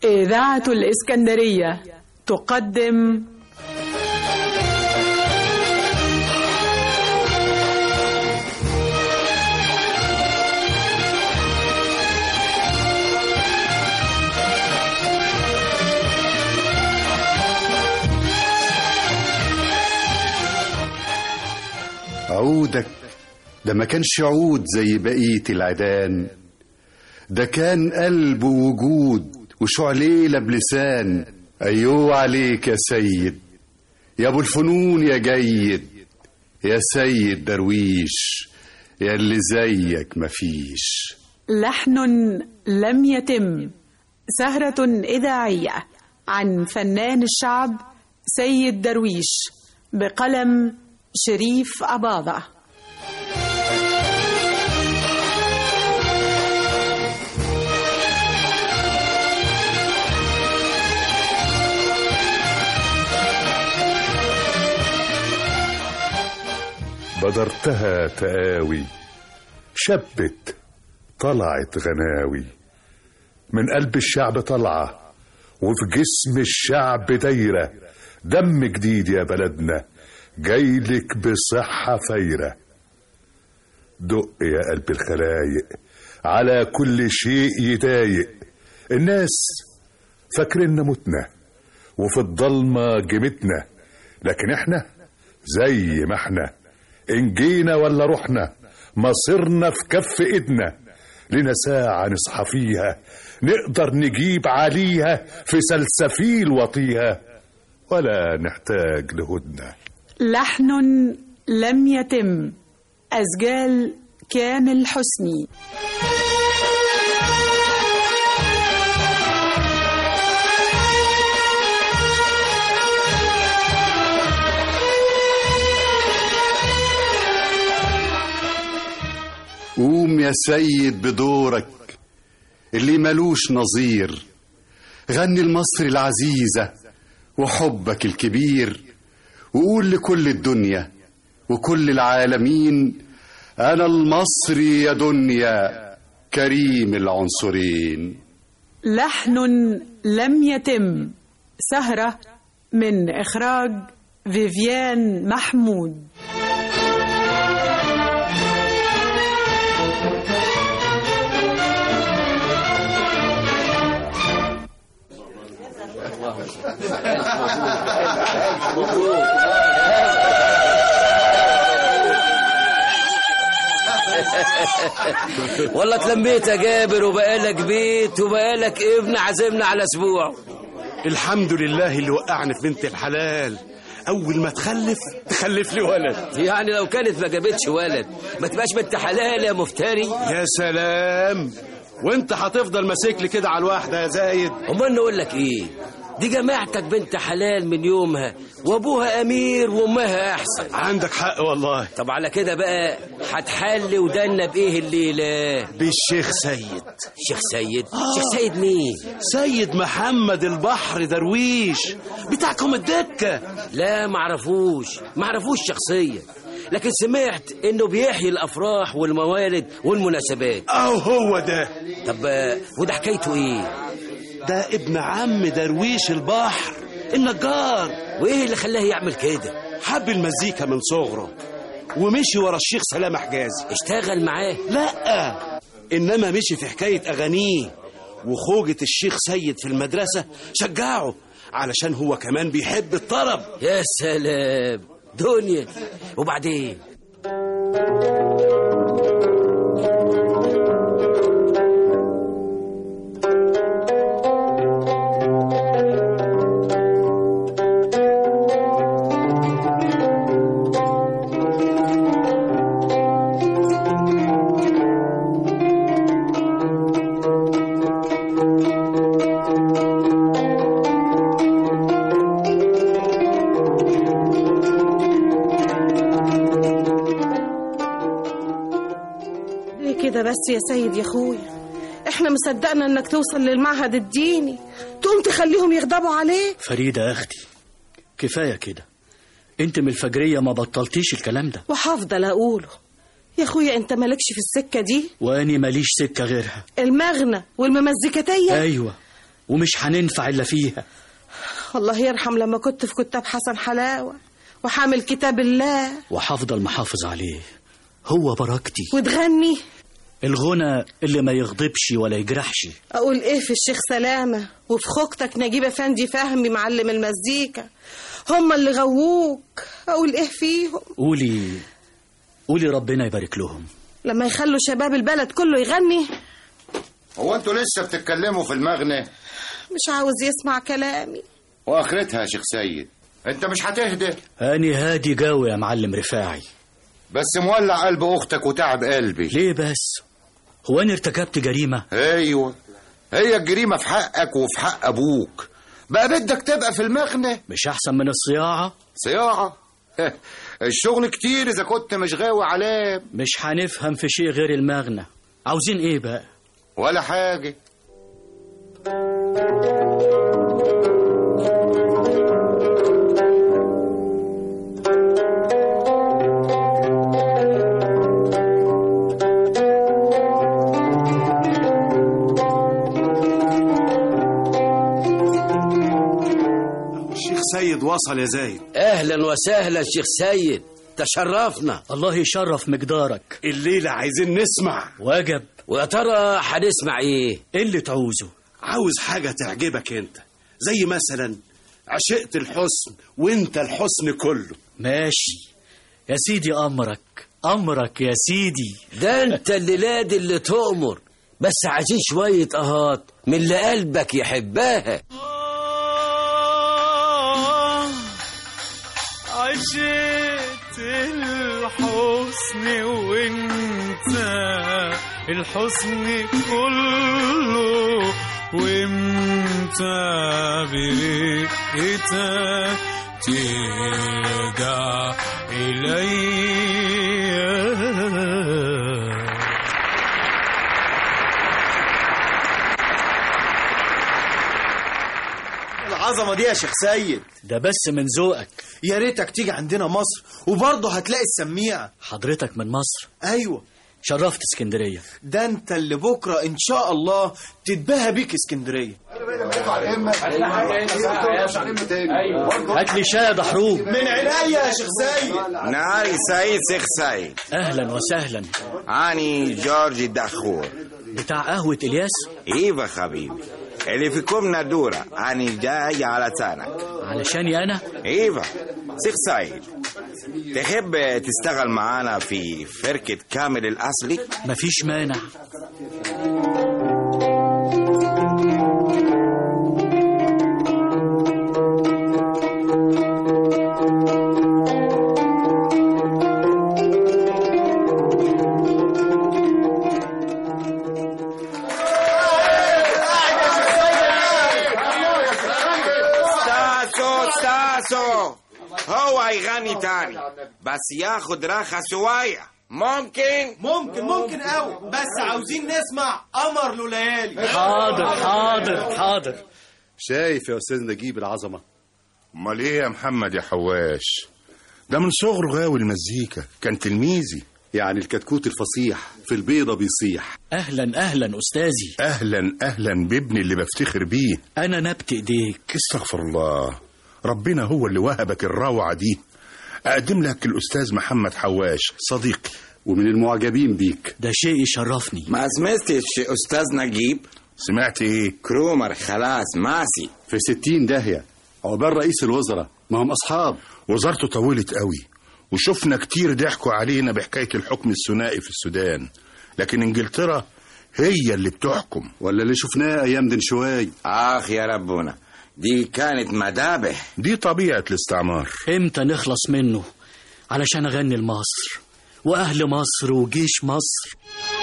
إذاعة الإسكندرية تقدم عودك ده ما كانش عود زي بقية العيدان، ده كان قلب ووجود وشعليلة بلسان. أيوه عليك يا سيد، يا أبو الفنون يا جيد، يا سيد درويش، يا اللي زيك مفيش. لحن لم يتم، سهرة إذاعية عن فنان الشعب سيد درويش بقلم شريف أباضة. بدرتها تقاوي، شبت طلعت غناوي، من قلب الشعب طلعة وفي جسم الشعب دايرة، دم جديد يا بلدنا جايلك بصحة فايرة. دق يا قلب الخلايق على كل شيء يضايق، الناس فاكرنا متنا وفي الضلمة جمتنا، لكن احنا زي ما احنا، إن جينا ولا رحنا مصيرنا في كف إيدنا. لنا ساعة نصحى فيها نقدر نجيب عليها في سلسفيل وطيها، ولا نحتاج لهدنة. لحن لم يتم، أسجال كامل حسني. قوم يا سيد بدورك اللي ملوش نظير، غني المصري العزيزة وحبك الكبير، وقول لكل الدنيا وكل العالمين أنا المصري يا دنيا كريم العنصرين. لحن لم يتم، سهرة من إخراج فيفيان محمود. والله اتلميت يا جابر، وبقالك بيت وبقالك ابن عزمنا على اسبوع. الحمد لله اللي وقعني في بنت الحلال، اول ما تخلف لي ولد. يعني لو كانت ما جابتش ولد ما تبقاش بنت حلال يا مفتري. يا سلام، وانت هتفضل ماسك لي كده على الواحده يا زايد؟ امال نقول لك ايه، دي جماعتك بنت حلال من يومها، وابوها امير وامها احسن. عندك حق والله. طب على كده بقى هتحل ودنا بايه الليله؟ بالشيخ سيد. شيخ سيد؟ شيخ سيد مين؟ سيد محمد البحر درويش بتاعكم الدكه. لا معرفوش شخصيا، لكن سمعت انه بيحيي الافراح والموالد والمناسبات. هو ده. طب وده حكايته ايه؟ ده ابن عم درويش البحر النجار. وايه اللي خلاه يعمل كده؟ حب المزيكا من صغره ومشي ورا الشيخ سلام حجازي. اشتغل معاه؟ لا، انما مشي في حكاية اغانيه، وخوجة الشيخ سيد في المدرسة شجعه علشان هو كمان بيحب الطرب. يا سلام دنيا. وبعدين؟ بس يا سيد يا اخويا، احنا مصدقنا انك توصل للمعهد الديني، تقوم تخليهم يغضبوا عليك. فريدة يا اختي كفاية كده، انت من الفجرية ما بطلتيش الكلام ده. وهفضل اقوله يا اخويا، انت مالكش في السكة دي. واني ماليش سكة غيرها، المغنى والممزيكتية. ايوه، ومش هننفع إلا فيها. الله يرحم لما كنت في كتاب حسن حلاوة وحامل كتاب الله، وحافظ المحافظ عليه، هو بركتي. وتغني الغنى اللي ما يغضبش ولا يجرحش. أقول إيه في الشيخ سلامة وفي خوجتك نجيب أفندي فهمي معلم المزيكا، هم اللي غووك. أقول إيه فيهم؟ قولي ربنا يبارك لهم. لما يخلوا شباب البلد كله يغني. هو انتوا لسه بتتكلموا في المغنى؟ مش عاوز يسمع كلامي. واخرتها يا شيخ سيد، انت مش هتهدى؟ أني هادي جاوي يا معلم رفاعي، بس مولع قلب اختك وتعب قلبي. ليه بس؟ هو أنا ارتكبت جريمة؟ ايوه، هي الجريمة في حقك وفي حق ابوك. بقى بدك تبقى في المغنى؟ مش أحسن من الصياعة؟ صياعة؟ الشغل كتير إذا كنت مش غاوي عليه. مش هنفهم في شيء غير المغنى. عاوزين إيه بقى؟ ولا حاجة. سيد وصل يا زايد. اهلا وسهلا شيخ سيد، تشرفنا. الله يشرف مقدارك. الليلة عايزين نسمع. واجب. ويا ترى هنسمع ايه اللي تعوزه؟ عاوز حاجة تعجبك انت، زي مثلا عشقت الحسن وانت الحسن كله. ماشي يا سيدي، امرك يا سيدي. ده انت اللي تؤمر، بس عايزين شوية اهات من اللي قلبك يحبها. عشقت الحسن وانت الحسن كله، وانت بريئتك ترجع إلي. العظمة دي يا شيخ سيد، ده بس من ذوقك. يا ريتك تيجي عندنا مصر وبرضه هتلاقي السميعة. حضرتك من مصر؟ ايوه. شرفت اسكندرية. ده انت اللي بكرة ان شاء الله تتباهى بيك اسكندرية. هات لي شاي دحروب. من عينيا يا شيخ سيد. نهاري سعيد شيخ سيد. اهلا وسهلا. اني جورج الدخور بتاع قهوة الياس. ايوه حبيبي، اللي فيكم ندورة. اني جاي على سنك. علشاني انا؟ ايوه شيخ سيد، تحب تشتغل معانا في فرقة كامل الأصلي؟ مفيش مانع. هو هيغني تاني بس ياخد راحة شوية. ممكن قوي، بس عاوزين نسمع قمر له ليالي. حاضر. شايف يا استاذ نجيب العظمة؟ امال ايه يا محمد يا حواش؟ ده من صغره غاوي المزيكا، كان تلميذي. يعني الكتكوت الفصيح في البيضة بيصيح. اهلا استاذي. اهلا بابني اللي بفتخر بيه. انا نبت ايديك. استغفر الله، ربنا هو اللي وهبك الروعة دي. أقدم لك الأستاذ محمد حواش صديقي ومن المعجبين بيك. ده شيء يشرفني. ما سمعتش أستاذ نجيب؟ سمعت إيه؟ كرومر خلاص ماسي في 60 داهية عقبال رئيس الوزراء، ما هم أصحاب. وزارته طولت قوي، وشفنا كتير ضحكوا علينا بحكاية الحكم الثنائي في السودان، لكن إنجلترا هي اللي بتحكم. ولا اللي شفناه أيام دن شوي. يا ربنا، دي كانت مذابح. دي طبيعة الاستعمار. امتى نخلص منه علشان اغني لمصر واهل مصر وجيش مصر؟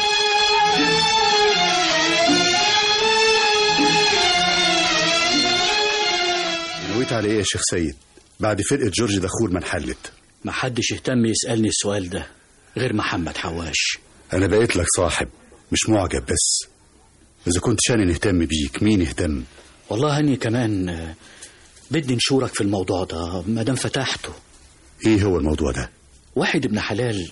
نويت على ايه يا شيخ سيد بعد فرقة جورج دخور ما انحلت؟ ما حدش يهتم يسألني السؤال ده غير محمد حواش. انا بقيت لك صاحب مش معجب بس. اذا كنت شاني نهتم بيك مين يهتم؟ والله هني كمان بدي نشورك في الموضوع ده مادام فتحته. ايه هو الموضوع ده؟ واحد ابن حلال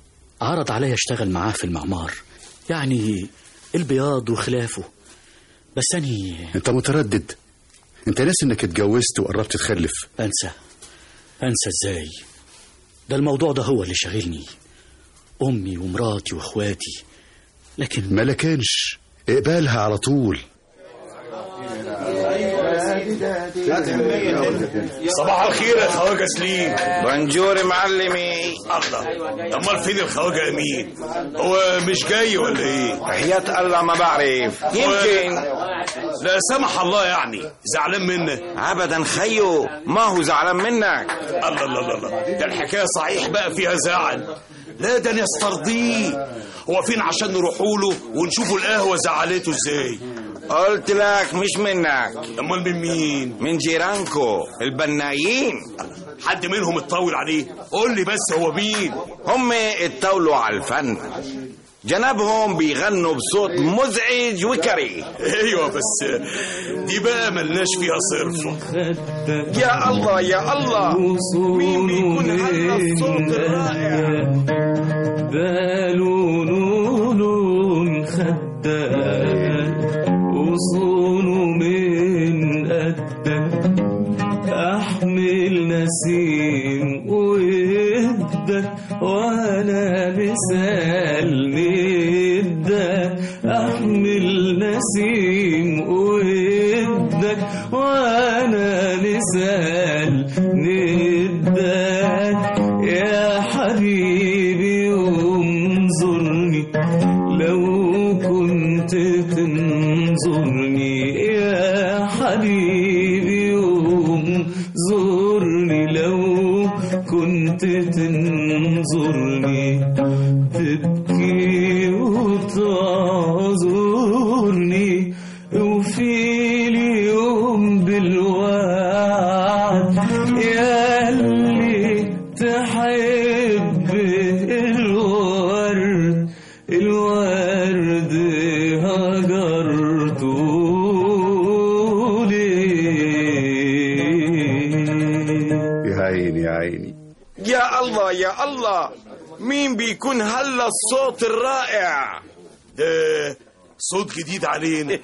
عرض عليا اشتغل معاه في المعمار، يعني البياض وخلافه، بس انت متردد. انت ناسي انك اتجوزت وقربت تخلف. انسى ازاي؟ ده الموضوع ده هو اللي شاغلني، امي ومراتي واخواتي. لكن ما لكنش اقبالها على طول. صباح الخير يا خواجة سليم. بونجور معلمي. الله، امال فين الخواجة امين؟ هو مش جاي ولا ايه؟ حياة الله ما بعرف، يمكن. لا سمح الله، يعني زعلان منك؟ ابدا خيو، ما هو زعلان منك. الله الله الله، ده الحكاية صحيح بقى فيها زعل. لا ده نسترضيه. هو فين عشان نروحوا له ونشوفوا القهوة زعلته ازاي؟ قلت لك مش منك. امال من مين؟ من جيرانكو البنايين. حد منهم اتطول عليه؟ قول لي بس هو مين؟ هم اتطولوا على الفن، جنابهم بيغنوا بصوت مزعج وكريه. ايوه بس دي بقى ملناش فيها صرفة. يا الله يا الله، مين بيكون هذا الصوت الرائع؟ بالون خدك وصونه من قدك، احمل نسيم ويدك وانا مثال مدك، احمل نسيم ويدك وانا مثال ندك. يا حبيبي انظرني لو كنت تنظرني، يا حبيبي انظرني لو كنت تنظرني، تبكي وتعذرني وفي اليوم بالوعد يا اللي تحب الورد، الورد هجرته ليه. يا عيني يا عيني. يا الله يا الله، مين بيكون هلا الصوت الرائع ده؟ صوت جديد علينا.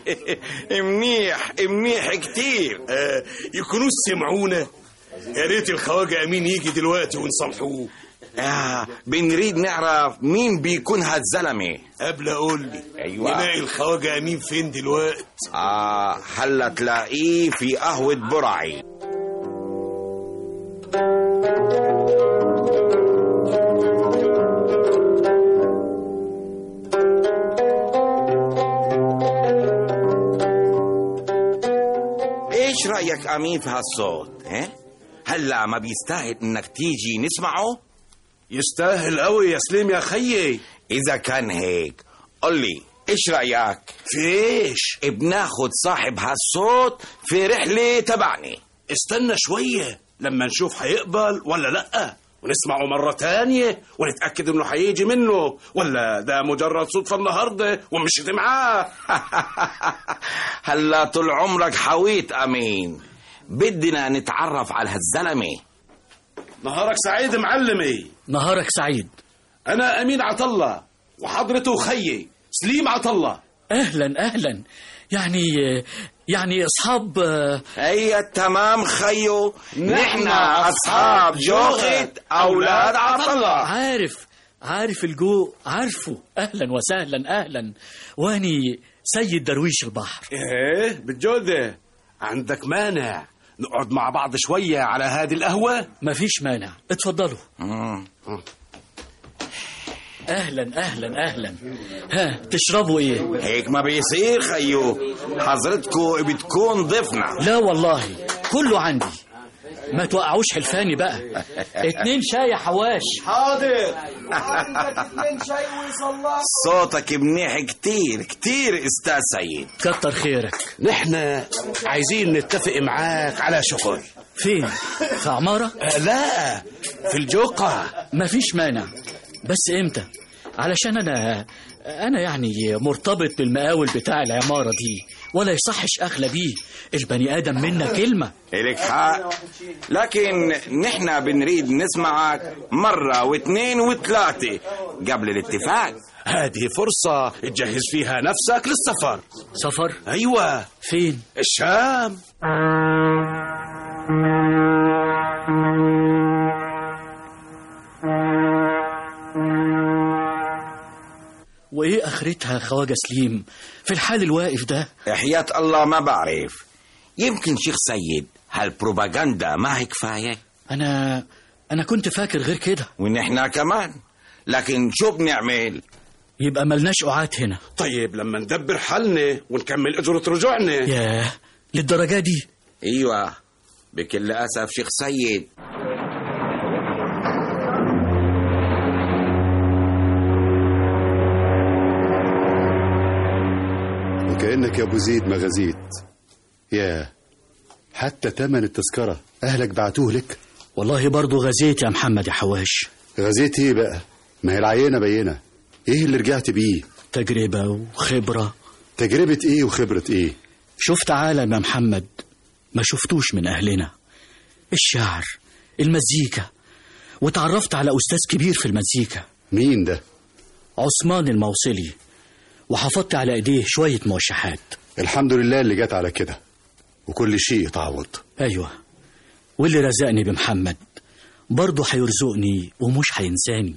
منيح كتير. يكونوا سمعونا. يا ريت الخواجة امين يجي دلوقتي ونصلحوه. بنريد نعرف مين بيكون هالزلمه. قبل اقول لي، ايوه، نلاقي الخواجة امين فين دلوقتي؟ هلا تلاقيه في قهوة برعي. ايش رأيك امين في هالصوت؟ هلا ما بيستاهل انك تيجي نسمعه؟ يستاهل قوي يا سليم يا خيي. اذا كان هيك قل لي ايش رأيك في ايش؟ بناخد صاحب هالصوت في رحلة تبعني. استنى شوية لما نشوف هيقبل ولا لأ، ونسمعه مرة تانية ونتأكد انه هيجي منه، ولا ده مجرد صدفة النهاردة ومشيت معاه. هلا طول عمرك حويت امين، بدنا نتعرف على هالزلمة. نهارك سعيد معلمي. نهارك سعيد. انا امين عطلة وحضرته خيي سليم عطلة. اهلا يعني اصحاب. هي تمام خيو، نحن اصحاب جوخة اولاد عطلة. عارف الجو، عارفه. اهلا وسهلا. اهلا، واني سيد درويش البحر. ايه بالجودة، عندك مانع نقعد مع بعض شوية على هذه القهوة؟ مفيش مانع، اتفضلوا. اهلا. ها تشربوا ايه؟ هيك ما بيصير خيو، حضرتكو بتكون ضيفنا. لا والله كله عندي، ما توقعوش حلفاني بقى. 2 شاي يا حواش. حاضر. عندك 2 شاي ويصلح. صوتك منيح كتير استاذ سيد. كتر خيرك. نحن عايزين نتفق معاك على شغل. فين؟ في عمارة؟ لا، في الجوقة. مفيش مانع، بس امتى؟ علشان انا يعني مرتبط بالمقاول بتاع العمارة دي، ولا يصحش اخلى بيه. البني ادم منا كلمة. إليك حق، لكن نحن بنريد نسمعك مرة و2 و3 قبل الاتفاق. هذه فرصة تجهز فيها نفسك للسفر. سفر؟ أيوة. فين؟ الشام. وإيه آخرتها خواجة سليم في الحال الواقف ده؟ حياة الله ما بعرف، يمكن شيخ سيد هالبروباغندا ما هي كفاية. أنا كنت فاكر غير كده. ونحنا كمان، لكن شو بنعمل؟ يبقى ملناش قعات هنا. طيب لما ندبر حالنا ونكمل أجرة رجوعنا. ياه، للدرجة دي؟ ايوه بكل أسف شيخ سيد. وكأنك يا أبو زيد ما غزيت. ياه، حتى تمن التذكرة أهلك بعتوه لك؟ والله برضو غزيت يا محمد يا حواش. غزيت ايه بقى؟ ما هي العينة بينة. ايه اللي رجعت بيه؟ تجربة وخبرة. تجربة ايه وخبرة ايه؟ شفت عالم يا محمد ما شفتوش من أهلنا، الشعر، المزيكا، وتعرفت على أستاذ كبير في المزيكا. مين ده؟ عثمان الموصلي، وحفظت على ايديه شوية موشحات. الحمد لله اللي جت على كده، وكل شيء تعوض. ايوه، واللي رزقني بمحمد برضه هيرزقني ومش هينساني.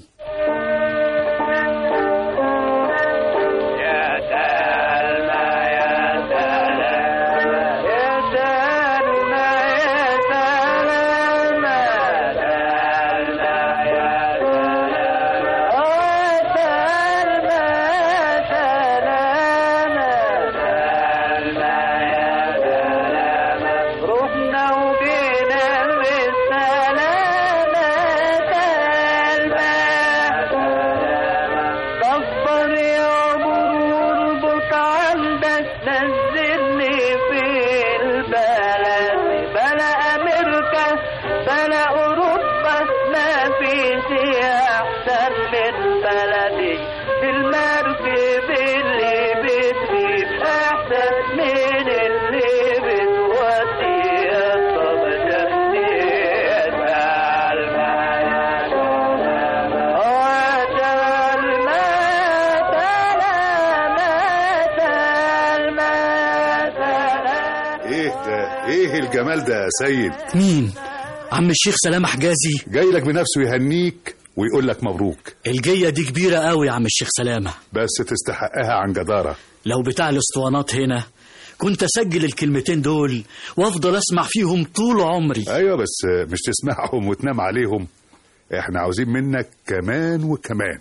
ايه الجمال ده يا سيد؟ مين؟ عم الشيخ سلام حجازي جاي لك بنفسه يهنيك ويقول لك مبروك. الجية دي كبيرة قوي يا عم الشيخ سلامة، بس تستحقها عن جدارة. لو بتاع الاسطوانات هنا كنت اسجل الكلمتين دول وافضل اسمع فيهم طول عمري. ايوه بس مش تسمعهم وتنام عليهم، احنا عاوزين منك كمان وكمان.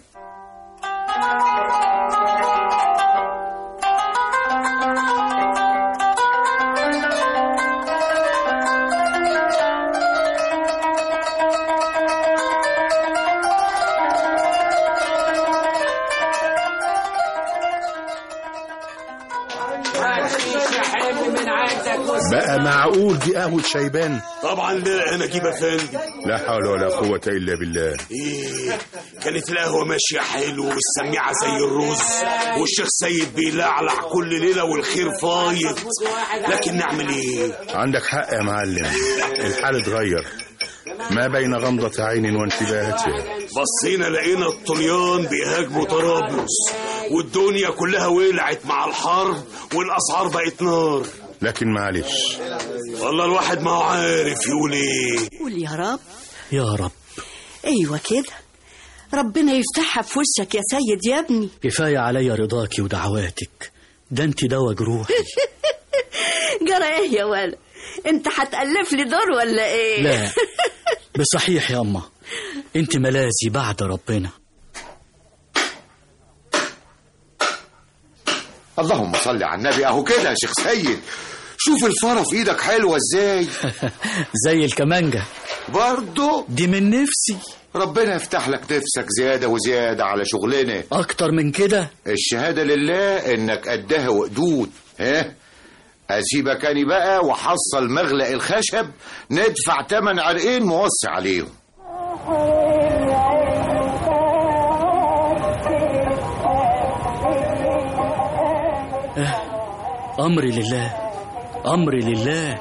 بقى معقول دي قهوة شيبان؟ طبعا لا، انا جيب افندي. لا حول ولا قوة الا بالله. ايه كانت القهوة ماشية حلو والسميعة زي الرز، والشيخ سيد بيلعلع كل ليلة والخير فايض، لكن نعمل ايه؟ عندك حق يا معلم، الحال اتغير ما بين غمضة عين وانتباهتها. بصينا لقينا الطليان بيهاجموا طرابلس، والدنيا كلها ولعت مع الحرب والاسعار بقت نار. لكن معلش والله الواحد ما هو عارف يقول ايه. قول يا رب يا رب. ايوه كده، ربنا يفتحها في وشك يا سيد يا ابني. كفاية عليا رضاكي ودعواتك، ده انت دوا جروحي. جرى ايه يا ولد؟ انت هتألف لي دور ولا ايه؟ لا بصحيح يا أما، انت ملاذي بعد ربنا. اللهم صل على النبي. اهو كده يا شيخ سيد، شوف الفرة في ايدك حلوة ازاي. زي الكمانجة برضو دي من نفسي. ربنا يفتح لك نفسك زيادة وزيادة على شغلنا. اكتر من كده الشهادة لله انك قدها وقدود. اسيبك اني بقى وحصل مغلق الخشب ندفع تمن عرقين موصي عليهم. أمري لله، أمري لله.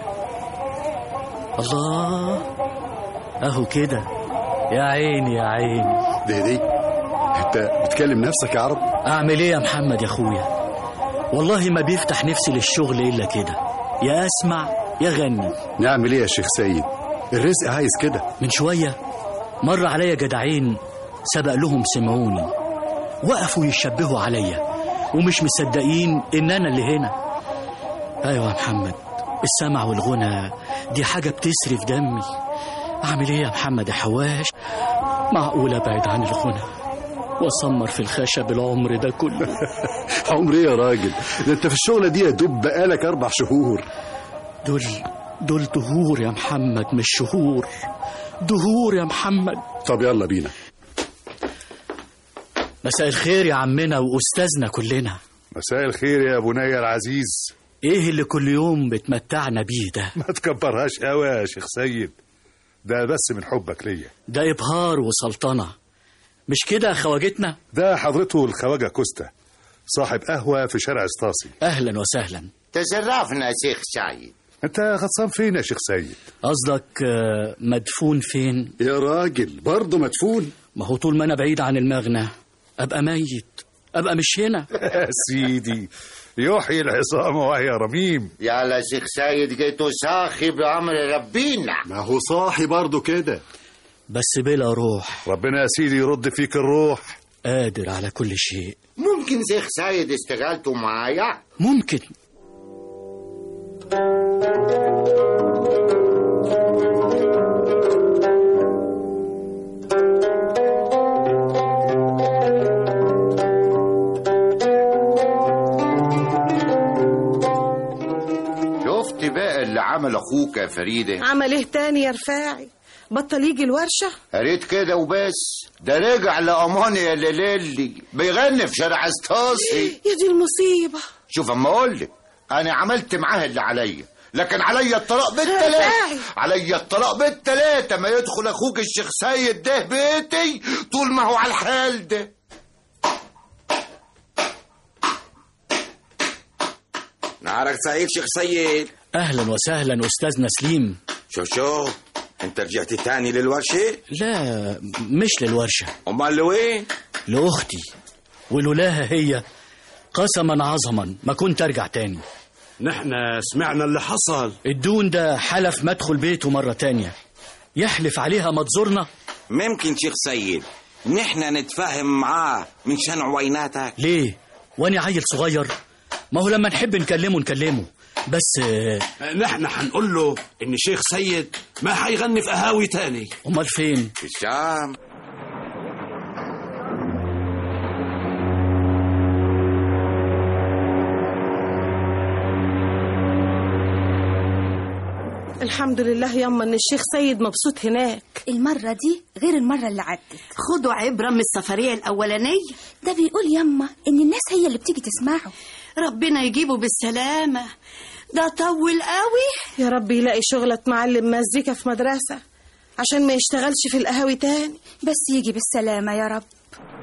الله، أهو كده. يا عيني يا عيني. دي انت بتكلم نفسك يا عرب؟ اعمل ايه يا محمد يا اخويا؟ والله ما بيفتح نفسي للشغل الا كده، يا اسمع يا غني. نعمل ايه يا شيخ سيد؟ الرزق عايز كده. من شوية مر عليا جدعين سبق لهم سمعوني، وقفوا يشبهوا عليا ومش مصدقين ان انا اللي هنا. ايوه يا محمد، السمع والغنى دي حاجة بتسري في دمي. اعمل ايه يا محمد يا حواش؟ معقول ابعد عن الغنى واسمر في الخشب العمر ده كله؟ عمر ايه يا راجل؟ ده انت في الشغلة دي يا دوب بقالك 4 شهور. دول دهور يا محمد، مش شهور، دهور يا محمد. طب يلا بينا. مساء الخير يا عمنا وأستاذنا كلنا. مساء الخير يا بني العزيز. ايه اللي كل يوم بتمتعنا بيه ده؟ ما تكبرهاش قوي يا شيخ سيد، ده بس من حبك ليا. ده إبهار وسلطنة، مش كده خواجتنا؟ ده حضرته الخواجة كوستا، صاحب قهوة في شارع اسطاسي. أهلا وسهلا. تشرفنا يا شيخ سعيد. انت غطسان فين يا شيخ سيد؟ قصدك مدفون فين؟ يا راجل برضه مدفون؟ ما هو طول ما أنا بعيد عن المغنى أبقى ميت، أبقى مش هنا. يا سيدي يحيي العصام وهي رميم. يا شيخ سيد جيتوا صاحي بأمر ربنا. ما هو صاحي برضه كده، بس بلا روح. ربنا يا سيدي يرد فيك الروح. قادر على كل شيء. ممكن شيخ سيد اشتغلتوا معايا؟ ممكن. شفت بقى اللي عمل اخوك يا فريدة؟ عمل ايه تاني يا رفاعي؟ بطل يجي الورشة؟ قريت كده وبس، ده رجع لأمان يا ليلي بيغني في شارع اسطاسي. يا دي المصيبة. شوف اما اقولك، انا عملت معاه اللي عليا، لكن عليا الطلاق بالتلاتة، عليا الطلاق بالتلاتة. ما يدخل اخوك الشيخ سيد ده بيتي طول ما هو على الحال ده. نهارك سعيد شيخ سيد. أهلا وسهلا أستاذنا سليم. شو انت رجعت تاني للورشة؟ لا مش للورشة. امال لوين؟ لأختي، ولولاها هي قسما عظما ما كنت ارجع تاني. نحن سمعنا اللي حصل. الدون ده حلف ما ادخل بيته مرة تانية، يحلف عليها ما تزورنا. ممكن شيخ سيد نحن نتفاهم معاه من شان عويناتك. ليه؟ واني عيل صغير؟ ما هو لما نحب نكلمه بس نحن هنقول له ان شيخ سيد ما هيغني في قهاوي تاني. امال فين؟ في الشام. الحمد لله ياما ان الشيخ سيد مبسوط هناك. المرة دي غير المرة اللي عدت. خدوا عبرة من السفرية الأولانية. ده بيقول ياما ان الناس هي اللي بتيجي تسمعه. ربنا يجيبه بالسلامة، ده طول قوي. يا رب يلاقي شغلة معلم مزيكا في مدرسة عشان ما يشتغلش في القهاوي تاني. بس يجي بالسلامة يا رب.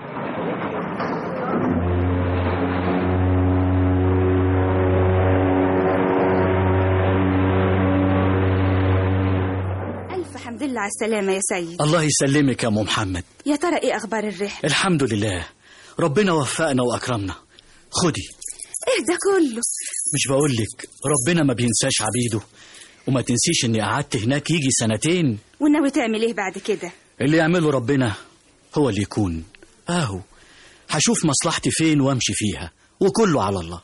الحمد لله على السلامة يا سيد. الله يسلمك يا أم محمد. يا ترى ايه اخبار الرحلة؟ الحمد لله، ربنا وفقنا واكرمنا. خدي. ايه ده كله؟ مش بقولك ربنا ما بينساش عبيده، وما تنسيش اني قعدت هناك يجي 2 سنين. وناوي تعمل ايه بعد كده؟ اللي يعمله ربنا هو اللي يكون. اهو هشوف مصلحتي فين وامشي فيها، وكله على الله.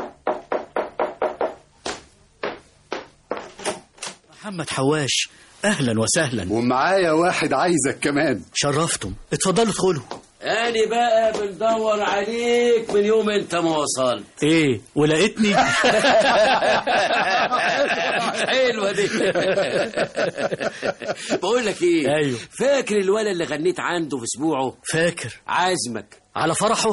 محمد حواش، اهلا وسهلا. ومعايا واحد عايزك كمان. شرفتم، اتفضلوا ادخلوا. أنا بقى بندور عليك من يوم انت ما وصلت. ايه ولقيتني؟ حلوة دي. بقول لك ايه، ايوه فاكر الولد اللي غنيت عنده في اسبوعه؟ فاكر. عازمك على فرحه.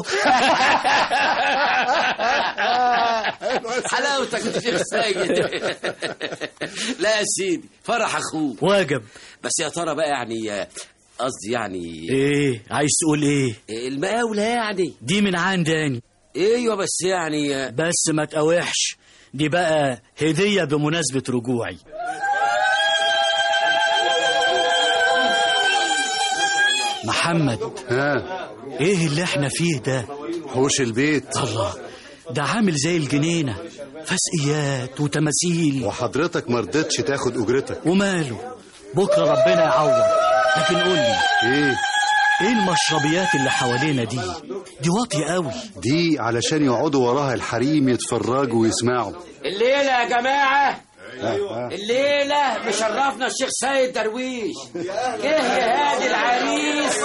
حلاوتك يا شيخ سيد. لا يا سيدي، فرح اخوك واجب. بس يا ترى بقى يعني قصدي يعني ايه عايز تقول ايه؟ المقاولة يعني دي من عندي. ايوه بس يعني بس ما تقاوحش، دي بقى هدية بمناسبة رجوعي. محمد، ها ايه اللي احنا فيه ده؟ حوش البيت. الله، ده عامل زي الجنينة، فسقيات وتماثيل. وحضرتك ما رضيتش تاخد اجرتك. وماله، بكرة ربنا يعوض. لكن قول لي ايه المشربيات اللي حوالينا دي واطية قوي. دي علشان يقعدوا وراها الحريم يتفرجوا ويسمعوا. الليلة يا جماعة، الليلة مشرفنا الشيخ سيد درويش. جه يهادي العريس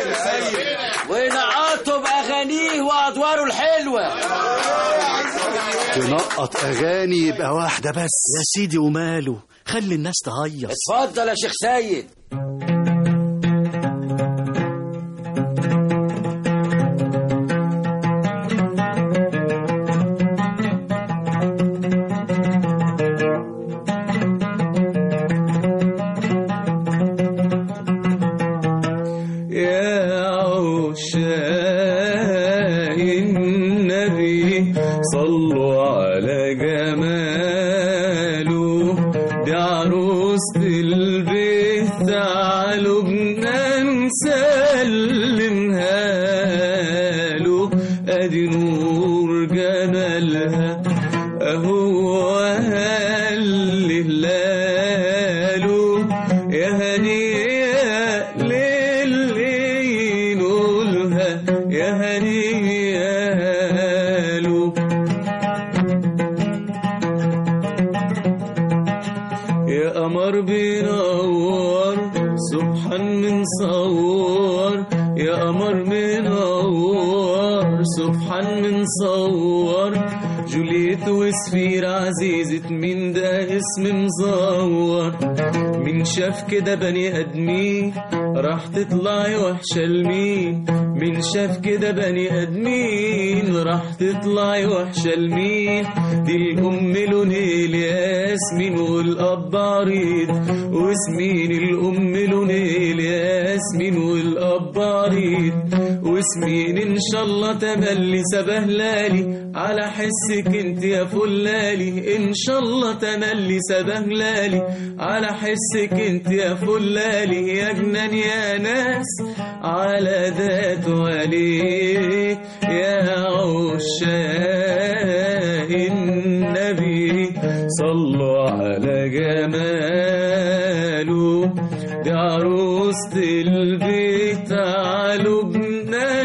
ونقطه بأغانيه وأدواره الحلوة. تنقط أغاني يبقى واحدة بس يا سيدي، وماله، خلي الناس تهيص. اتفضل يا شيخ سيد. من ده اسم مزور، من شاف كده بني ادمين راح تطلعي وحشة لمين، من شاف كده بني ادمين راح تطلعي وحشة لمين. دي الام لوني الياسمين والاب عريض واسمين، الام لوني الياسمين والاب عريض واسمين. ان شاء الله تملي سبهلالي على حسك انت يا فلالي، ان شاء الله تملي سبهلالي على حسك انت يا فلالي. يا جنان يا ناس على ذات وليك، يا عشاق النبي صلوا على جماله. دي عروسة البيت تعالوا بدنا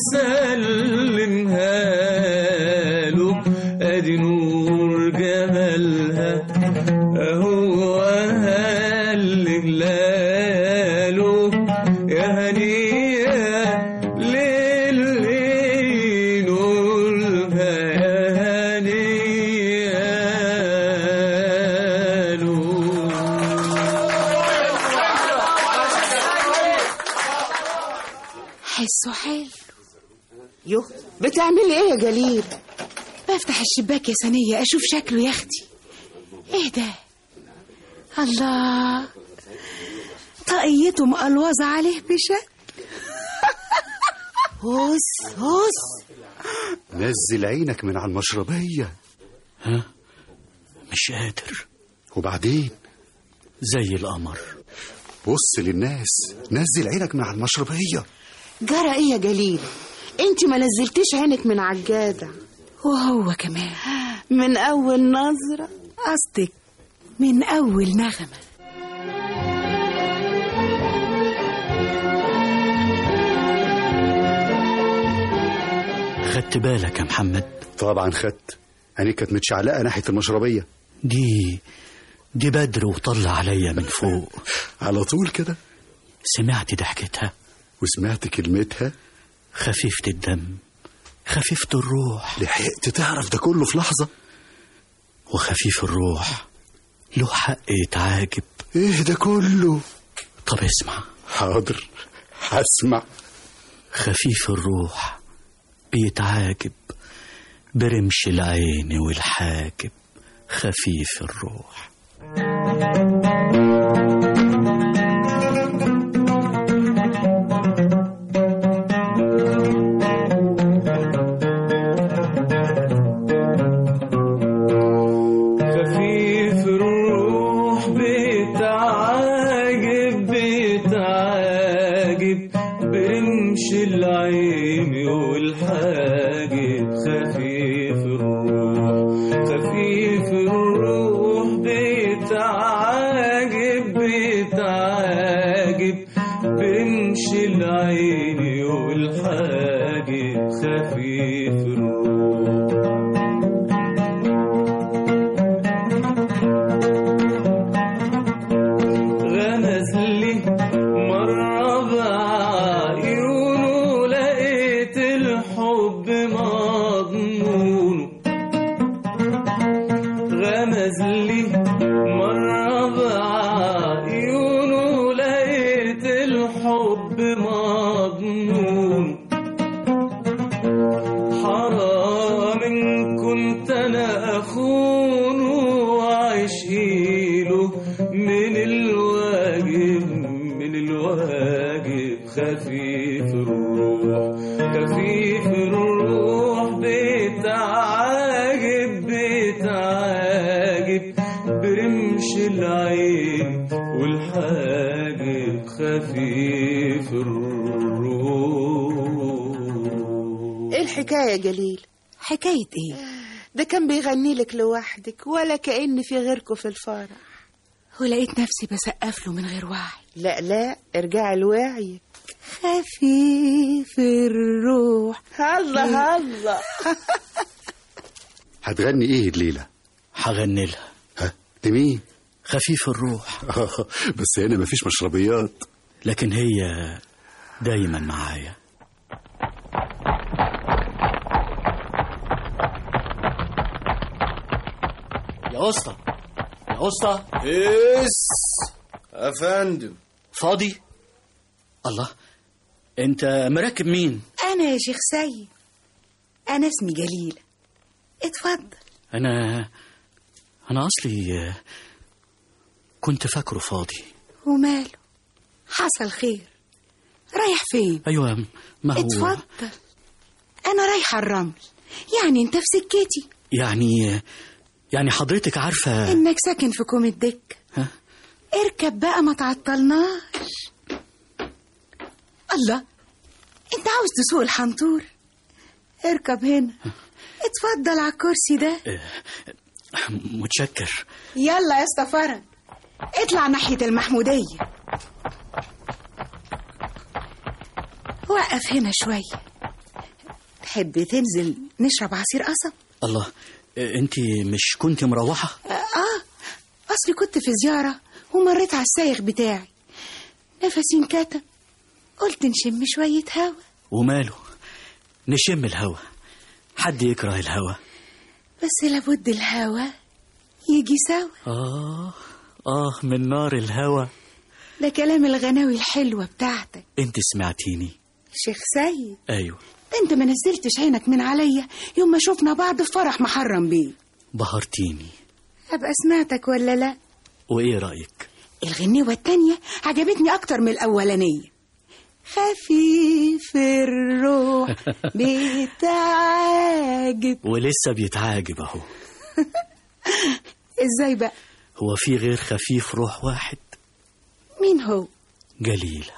نسلمها له، ادي نور جمالها اهو هلاله. يا هنية للي نورها، يا هنية له. حسه حلو. يو، بتعملي ايه يا جليل؟ بفتح الشباك يا سنية اشوف شكله يا اختي. ايه ده؟ الله، طاقيته مقلوظة عليه بشكل. هوس نزل عينك من على المشربية. ها؟ مش قادر. وبعدين؟ زي القمر. بص للناس، نزل عينك من على المشربية. جرى ايه يا جليل؟ انت ما نزلتيش عينك من على الجدع. وهو كمان من اول نظرة، قصدك من اول نغمة. خدت بالك يا محمد؟ طبعا خدت. عيني كانت متشعلقة ناحية المشربية. دي بدر وطلع عليا من فوق على طول كده. سمعت ضحكتها وسمعت كلمتها، خفيفة الدم خفيفة الروح. لحقت تعرف ده كله في لحظة؟ وخفيف الروح له حق يتعاجب. ايه ده كله؟ طب اسمع. حاضر هسمع. خفيف الروح بيتعاجب برمش العين والحاجب، خفيف الروح. خفيف الروح بيتعاجب برمش برمش العين والحاجب خفيف الروح خفيف الروح بيتعاجب بيتعاجب برمش العين والحاجب خفيف الروح غمز لي مرة بعيونه لقيت الحب مضمون غمز لي مرة بعيونه لقيت الحب مضمون حرام إن كنت أنا أخونه وعشقيله من الواجب خفيف الروح خفيف الروح بيتعاجب بيتعاجب برمش العين والحاجب خفيف الروح. ايه الحكاية يا جليل؟ حكاية ايه؟ ده كان بيغني لك لوحدك ولا كأن في غيركم في الفرح. ولقيت نفسي بسقف له من غير وعي. لا لا، ارجعي لوعيك. خفيف الروح. الله الله. هتغني ايه الليلة؟ هغني لها. ها؟ لمين؟ خفيف الروح. بس هنا مفيش مشربيات. لكن هي دايما معايا. يا اسطى يا اسطى. يا فندم. فاضي؟ الله، انت مراكب مين؟ انا يا شيخ سيد، انا اسمي جليلة. اتفضل. انا اصلي كنت فاكره فاضي. وماله؟ حصل خير. رايح فين؟ ايوه، ما هو اتفضل. انا رايحة الرمل، يعني انت في سكتي. يعني حضرتك عارفة انك ساكن في كوم الدك. ها؟ اركب بقى، ما تعطلناش. الله، انت عاوز تسوق الحنطور؟ اركب هنا. اتفضل على الكرسي ده. متشكر. يلا يا اسطى فرج، اطلع ناحية المحمودية. وقف هنا شوية. تحب تنزل نشرب عصير قصب؟ الله، انت مش كنت مروحة؟ اصلي كنت في زيارة ومريت على السايق بتاعي، نفسي انكتم، قلت نشم شوية هوا. وماله، نشم الهوا، حد يكره الهوا؟ بس لابد الهوا يجي سوا. من نار الهوا. ده كلام الغناوي الحلوة بتاعتك. انت سمعتيني شيخ سيد؟ ايوه. انت ما نزلتش عينك من عليا يوم ما شفنا بعض في فرح محرم بيه. بهرتيني. ابقى سمعتك ولا لا؟ وايه رأيك؟ الغنيوة التانية عجبتني اكتر من الاولانية. خفيف الروح بيتعاجب. ولسه بيتعاجب اهو. ازاي بقى؟ هو في غير خفيف روح واحد؟ مين هو؟ جليلة.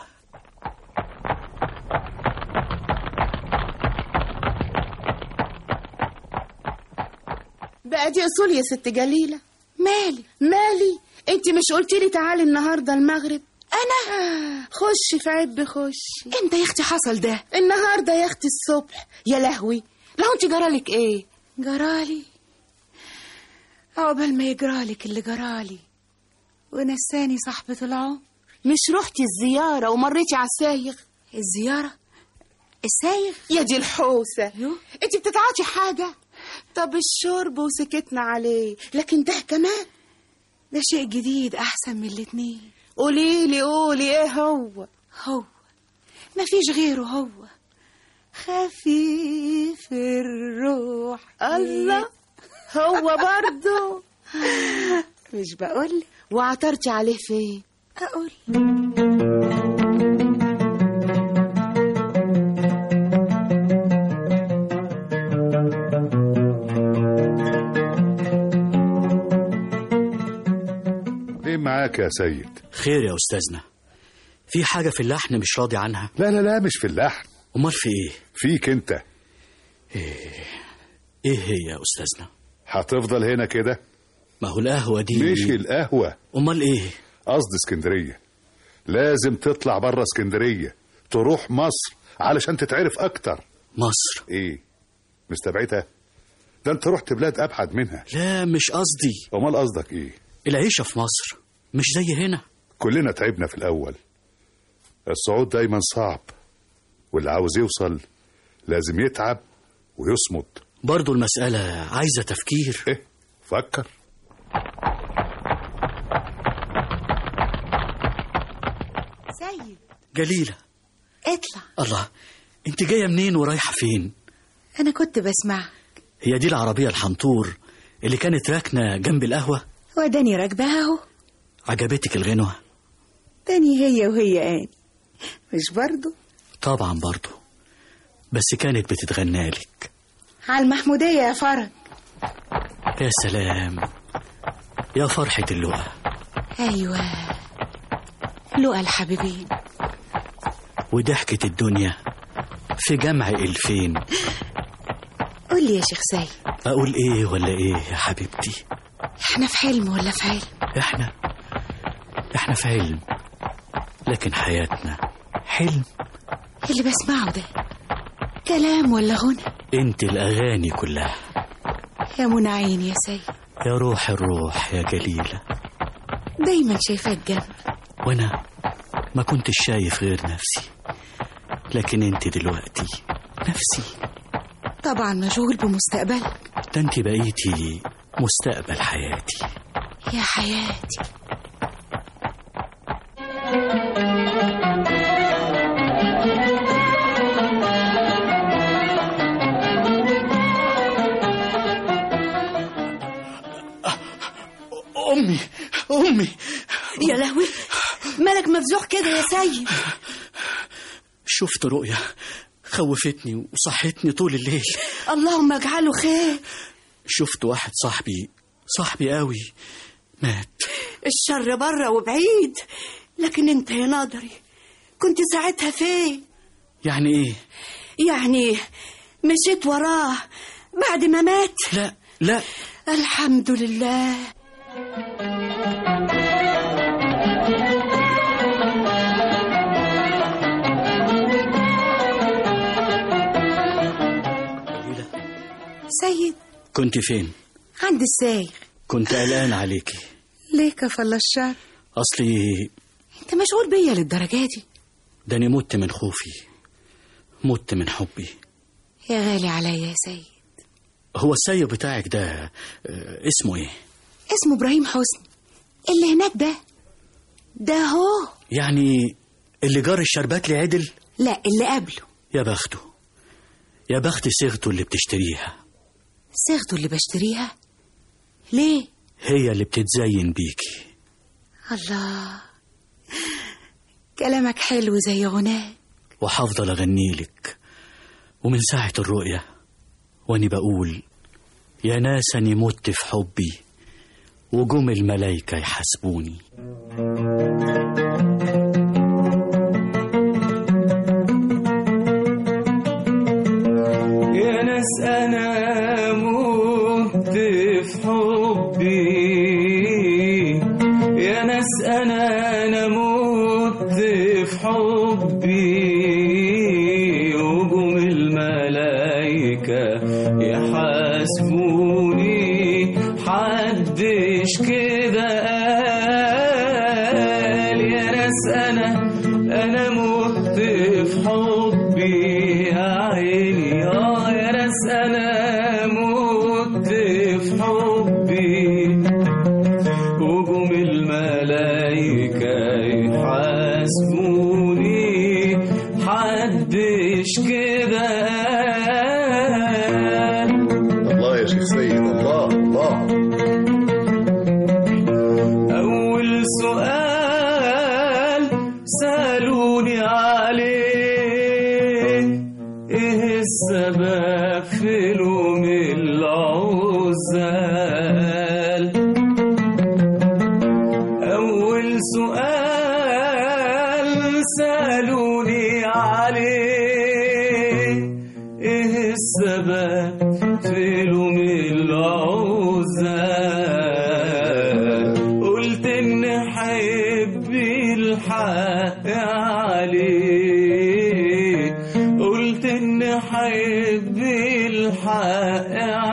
بقى دي اصول يا ست جليلة. مالي انت مش قلتي لي تعالي النهارده المغرب؟ انا خشي في عب خشي. انت يا اختي حصل ده النهارده يا اختي الصبح. يا لهوي، لو انت جرالك ايه؟ جرالي عقبال ما يجرالك اللي جرالي ونساني صاحبة العمر. مش رحتي الزيارة ومريتي على السايغ؟ الزيارة؟ السايغ؟ يا دي الحوسة، انت بتتعاطي حاجة؟ طب الشرب وسكتنا عليه، لكن ده كمان ده شيء جديد احسن من الاتنين. قولي ايه هو مفيش غيره. هو خفيف الروح. الله، هو برضو. مش بقول؟ وعثرتي عليه فين؟ اقول ايه معاك يا سيد؟ خير يا أستاذنا، في حاجة في اللحن مش راضي عنها؟ لا لا لا، مش في اللحن، امال في ايه؟ فيك انت. ايه هي يا استاذنا؟ هتفضل هنا كده؟ ما هو القهوة دي مش القهوة. امال ايه؟ قصد اسكندرية. لازم تطلع بره اسكندرية، تروح مصر علشان تتعرف اكتر. مصر؟ ايه مستبعدها؟ ده انت رحت بلاد ابعد منها. لا مش قصدي. امال قصدك ايه؟ العيشة في مصر مش زي هنا. كلنا تعبنا في الاول. الصعود دايما صعب، واللي عاوز يوصل لازم يتعب ويصمد. برضو المسألة عايزة تفكير. ايه فكر. سيد جليلة، اطلع. الله، انت جاية منين ورايحة فين؟ انا كنت بسمعك. هي دي العربية الحنطور اللي كانت راكنة جنب القهوة؟ وداني راكبها اهو. عجبتك الغنوة؟ تاني هي وهي آني، مش برضو؟ طبعا برضو، بس كانت بتتغنالك. على المحمودية يا فرج. يا سلام، يا فرحة اللقا. أيوة، لقا الحبيبين. وضحكة الدنيا في جمع ألفين. قول لي يا شيخ سيد، أقول إيه ولا إيه يا حبيبتي؟ إحنا في حلم ولا في علم؟ إحنا في علم، لكن حياتنا حلم. اللي بسمعه ده كلام ولا غنى؟ انت الأغاني كلها يا منى عيني يا سيد، يا روح الروح يا جليلة. دايما شايفاك جنبي، وانا ما كنتش شايف غير نفسي، لكن انت دلوقتي نفسي. طبعا مشغول بمستقبلك. ده انت بقيتي مستقبل حياتي يا حياتي. أمي يا لهوي، مالك مفزوح كده يا سيد؟ شفت رؤيا خوفتني وصحتني طول الليل. اللهم اجعله خير. شفت واحد صاحبي قوي مات. الشر بره وبعيد، لكن انت يا ناظري كنت ساعتها فين؟ يعني ايه؟ يعني مشيت وراه بعد ما مات؟ لا الحمد لله. سيد، كنت فين؟ عند السايغ. كنت قلقان عليكي. ليه كفل الشر؟ أصلي انت مشغول بيا للدرجة دي؟ ده أنا مت من خوفي، مت من حبي. يا غالي عليا يا سيد. هو السيد بتاعك ده اسمه ايه؟ اسمه إبراهيم حسني. اللي هناك ده هو يعني اللي جار الشربات لي عدل؟ لا، اللي قبله. يا بخته، يا بخت صيغته اللي بتشتريها. صيغته اللي بشتريها؟ ليه؟ هي اللي بتتزين بيكي. الله، كلامك حلو زي غناك. وحافظل أغنيلك، ومن ساعة الرؤية واني بقول يا ناس اني مت في حبي، وجم الملايكة يحاسبوني. يا ناس أنا مت في حبي، يا ناس أنا مت في حبي، وجم الملايكة يحاسبوني. حدش كده قال يا ناس أنا مت في حبي يا عيني. يا ناس أنا مت في حبي، وجم الملايكة يحاسبوني. حدش كده قال. الله يا شيخ سيد، الله. أول سؤال سألوني عليه، إيه السبب في لوم العزال؟ أول سؤال سألوني عليه، الثبات في لوم العوزات، قلت إن حبي الحق عليه، قلت إن حبي الحق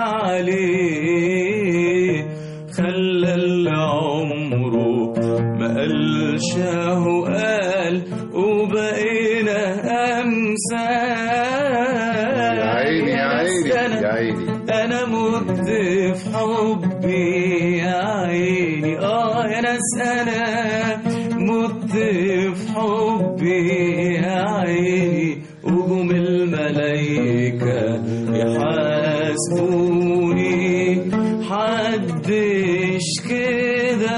عليه، خلى اللي عمره ما قالش اهو قال وبقينا امثال. يا عيني يا عيني يا عيني، انا مت في حبي يا عيني، يا ناس انا مت في حبي يا عيني، وجم الملايكة يحاسبوني حدش كده.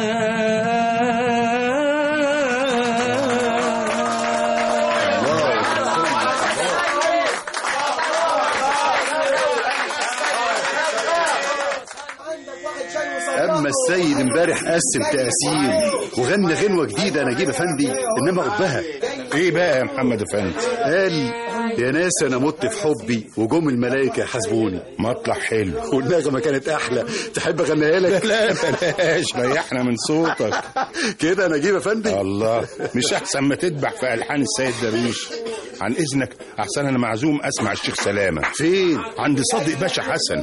اما السيد امبارح قسم تقاسيم وغنى غنوه جديده نجيب افندي، انما قبها ايه بقى يا محمد افندي؟ قال يا ناس انا مت في حبي وجم الملائكه يحاسبوني. مطلع حلو، والنغمه كانت احلى، تحب اغنيها لك؟ لا بلاش، ريحنا من صوتك كده يا نجيب افندي. الله، مش احسن ما تدبح في الحان السيد درويش؟ عن اذنك، احسن انا معزوم اسمع الشيخ سلامه. فين؟ عند صادق باشا حسن.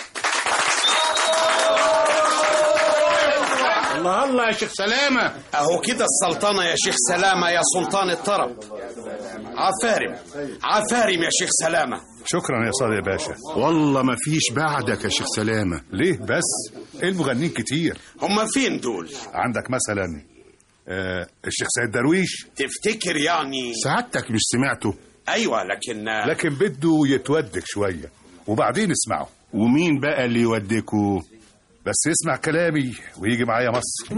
الله الله يا شيخ سلامة، اهو كده السلطنة يا شيخ سلامة يا سلطان الطرب. عفارم عفارم يا شيخ سلامة. شكرا يا صادق باشا. والله ما فيش بعدك يا شيخ سلامة. ليه بس؟ المغنين كتير. هم فين دول؟ عندك مثلا الشيخ سيد درويش. تفتكر يعني سعادتك مش سمعته؟ ايوه لكن بده يتودك شوية وبعدين اسمعه. ومين بقى اللي يوديكوا؟ بس يسمع كلامي ويجي معايا مصر.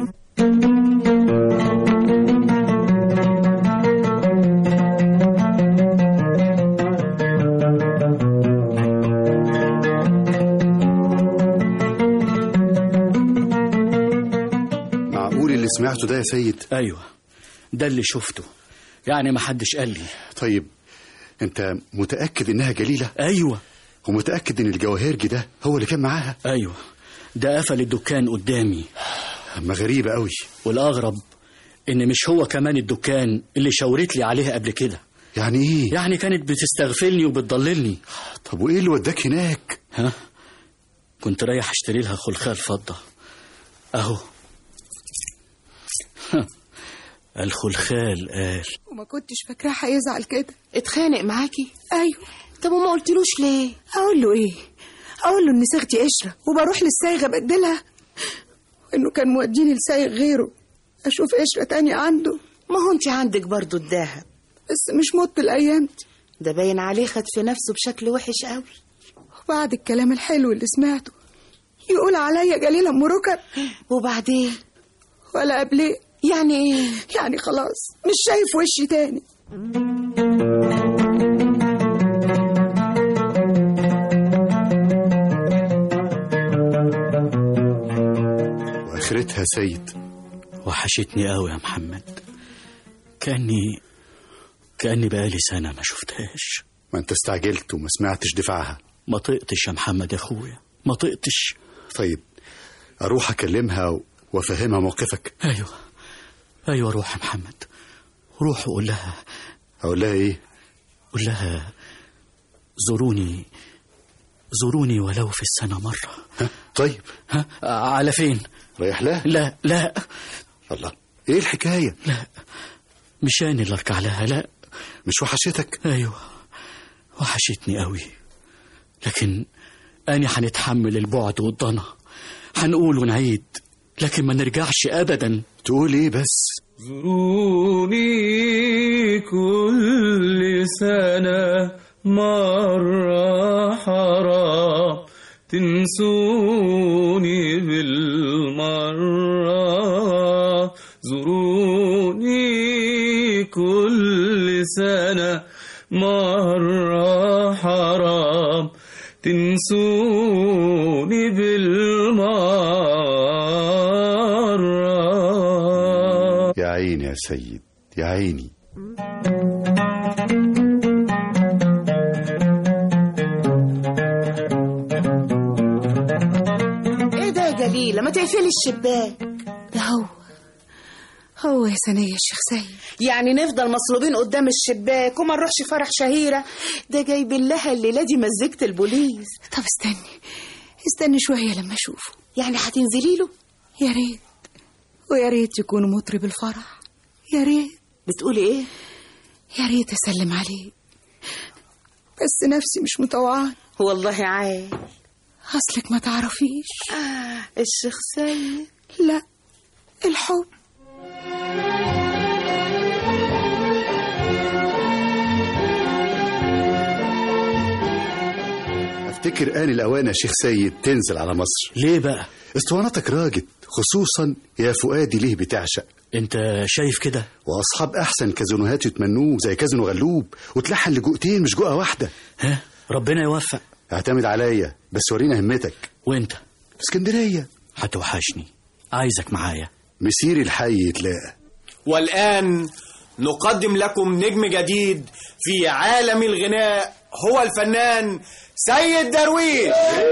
معقول اللي سمعته ده يا سيد؟ ايوه ده اللي شفته، يعني ما حدش قال لي. طيب انت متأكد انها جليلة؟ ايوه. ومتأكد ان الجواهرجي ده هو اللي كان معاها؟ ايوه، ده قفل الدكان قدامي. ما غريبة قوي. والأغرب إن مش هو كمان الدكان اللي شاورت لي عليها قبل كده. يعني إيه؟ يعني كانت بتستغفلني وبتضللني. طب وإيه اللي وداك هناك؟ كنت رايح أشتري لها خلخال فضة أهو. الخلخال قال. وما كنتش فاكراه هيزعل كده. اتخانق معاكي؟ أيوه. طب وما قلتلوش ليه؟ أقول له إيه؟ أقول له إن صيغتي قشرة وبروح للسايغ أبدلها، إنه كان موديني لسايغ غيره أشوف قشرة تانية عنده. ما هو أنت عندك برضو الدهب، بس مش مت الأيام دي. ده باين عليه خد في نفسه بشكل وحش قوي. وبعد الكلام الحلو اللي سمعته يقول عليا جليلة أم ركب. وبعدين؟ ولا قبليه. يعني إيه؟ يعني خلاص مش شايف وشي تاني. واخرتها سيد. وحشتني قوي يا محمد، كأني بقالي سنة ما شفتهاش. ما انت استعجلت وما سمعتش دفاعها. ما طقتش يا محمد يا اخويا، ما طقتش. طيب اروح اكلمها وافهمها موقفك. ايوه روح يا محمد، روح وقول لها. اقول لها ايه؟ قول لها زوروني ولو في السنة مرة. طيب على فين؟ رايح لها؟ لا الله، ايه الحكاية؟ لا مش انا اللي ارجع لها. لا مش وحشتك؟ ايوه وحشتني قوي، لكن أنا هنتحمل البعد والضنا، هنقول ونعيد، لكن ما نرجعش أبدا. تقول إيه بس؟ زوروني كل سنة مرة حرام، تنسوني بالمرة. زوروني كل سنة مرة حرام، تنسوني بالمرة. يا عيني يا سيد يا عيني. جميلة، ما تقفلي الشباك. ده هو يا ثانية الشيخ سيد. يعني نفضل مصلوبين قدام الشباك وما نروحش فرح شهيرة؟ ده جايبين لها الليلة دي مزيكة البوليس. طب استني شوية لما اشوفه. يعني هتنزلي له؟ يا ريت، ويا ريت يكون مطرب الفرح. يا ريت. بتقولي ايه؟ يا ريت اسلم عليه، بس نفسي مش مطوعان. والله عال. اصلك ما تعرفيش. الشيخ سيد. لا، الحب. افتكر آن الأوان يا شيخ سيد تنزل على مصر. ليه بقى؟ اسطوانتك راجت، خصوصا يا فؤادي ليه بتعشق. انت شايف كده؟ واصحاب احسن كازونوهات يتمنوه زي كازونو غلوب، وتلحن لجوقتين مش جوقه واحده. ها، ربنا يوفق. اعتمد عليا، بس ورينا همتك. وانت؟ في اسكندريه. هتوحشني، عايزك معايا. مسير الحي يتلاقى. والآن نقدم لكم نجم جديد في عالم الغناء، هو الفنان سيد درويش.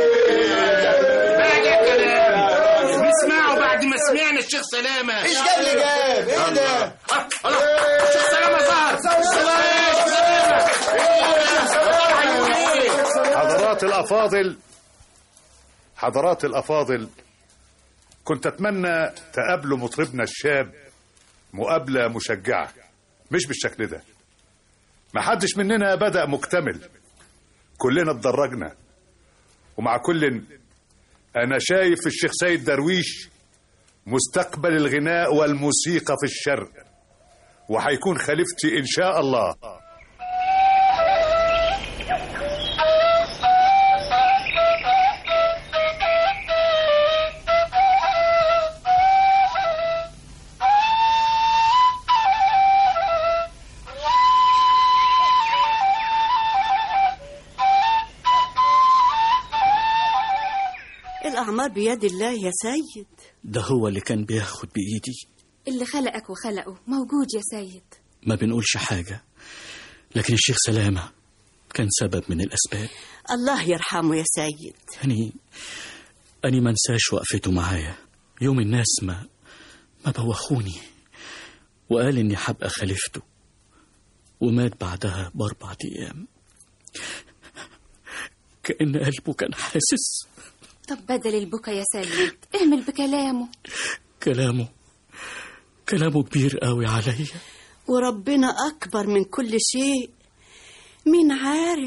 نسمعه بعد ما سمعنا الشيخ سلامة. ايش جاب لي جاب؟ ايه ده؟ الشيخ سلامة ظهر. حضرات الأفاضل، كنت أتمنى تقابلوا مطربنا الشاب مقابلة مشجعة، مش بالشكل ده. محدش مننا بدأ مكتمل، كلنا اتدرجنا، ومع كل أنا شايف في الشيخ سيد درويش مستقبل الغناء والموسيقى في الشرق، وهيكون خليفتي إن شاء الله. الأعمار بيد الله يا سيد. ده هو اللي كان بياخد بإيدي. اللي خلقك وخلقه موجود يا سيد. ما بنقولش حاجة، لكن الشيخ سلامة كان سبب من الأسباب. الله يرحمه يا سيد. أني ما انساش وقفته معايا يوم الناس ما بوخوني، وقال إني حبقى خليفته، ومات بعدها ب4 أيام. كأن قلبه كان حاسس. طب بدل البكا يا سيد اعمل بكلامه. كلامه كبير قوي عليا، وربنا أكبر من كل شيء، مين عارف.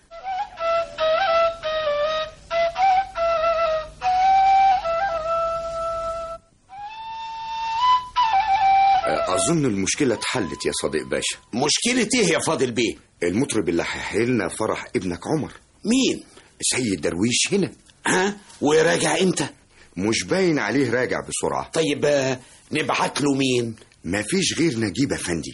أظن المشكلة اتحلت يا صديق باشا. مشكلة ايه يا فاضل بيه؟ المطرب اللي هيحلنا فرح ابنك عمر. مين؟ سيد درويش هنا. ها؟ وراجع امتى؟ مش باين عليه راجع بسرعة. طيب نبعت له مين؟ مفيش غير نجيب افندي.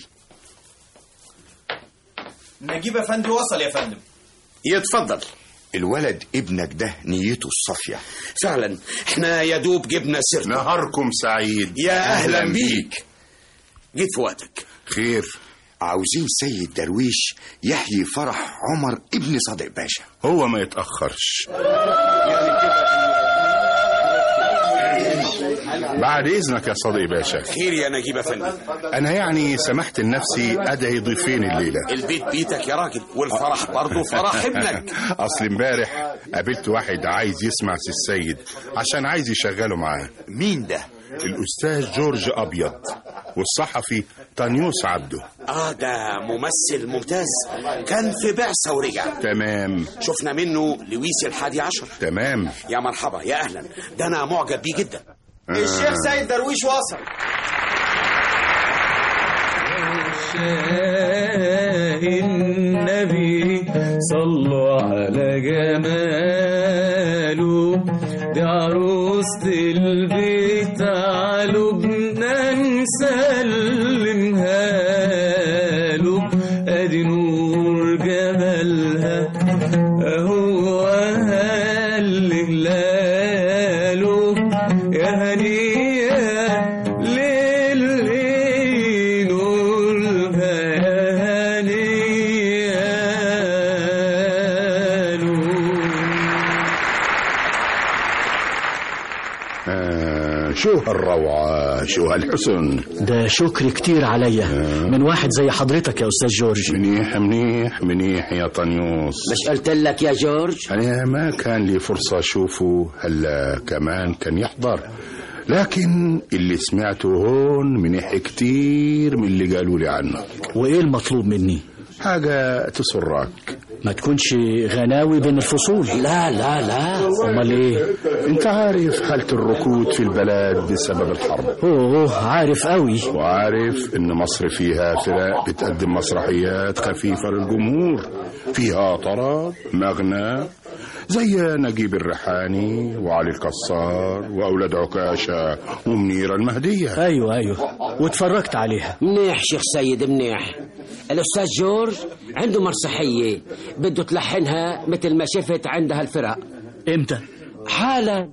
نجيب افندي وصل يا فندم. يتفضل. الولد ابنك ده نيته الصافية فعلا، احنا يا دوب جبنا سيرته. نهاركم سعيد. يا اهلا بيك. جيت في وقتك. خير. عاوزين سيد درويش يحيي فرح عمر ابن صادق باشا. هو ما يتأخرش. بعد إذنك يا صديق باشا. خير يا نجيب أفندي. أنا يعني سمحت لنفسي أدعي ضيفين الليلة. البيت بيتك يا راجل، والفرح برضه فرح ابنك. أصل امبارح قابلت واحد عايز يسمع سي السيد عشان عايز يشغله معاه. مين ده؟ الأستاذ جورج أبيض، والصحفي طنيوس عبده. ده ممثل ممتاز، كان في بعثة ورجع. تمام. شفنا منه لويس 11. تمام. يا مرحبا، يا أهلا، ده أنا معجب بيه جدا. الشيخ سيد درويش وصل. النبي صلوا على جماله، دي عروسة البيت تعالوا بدنا نسلمها له، ادي نور جمالها هو هلاله، يا هنيئة للي نورها يا هنيئة له. شو هالروعة، شو هالحسن. ده شكر كتير عليا من واحد زي حضرتك يا أستاذ جورج. منيح منيح منيح يا طنيوس. مش قلت لك يا جورج؟ أنا ما كان لي فرصة أشوفه، هلا كمان كان يحضر، لكن اللي سمعته هون منيح كتير من اللي قالوا لي عنه. وإيه المطلوب مني؟ حاجة تسرك. ما تكونش غناوي بين الفصول. لا لا لا. امال ايه؟ انت عارف حالة الركود في البلد بسبب الحرب. اوه عارف قوي. وعارف ان مصر فيها فرق بتقدم مسرحيات خفيفة للجمهور، فيها طرب مغنى زي نجيب الريحاني وعلي الكسار واولاد عكاشة ومنيرة المهدية. ايوه واتفرجت عليها. منيح شيخ سيد منيح. الأستاذ جورج عنده مسرحية بده تلحنها مثل ما شفت عندها الفرق. امتى؟ حالا.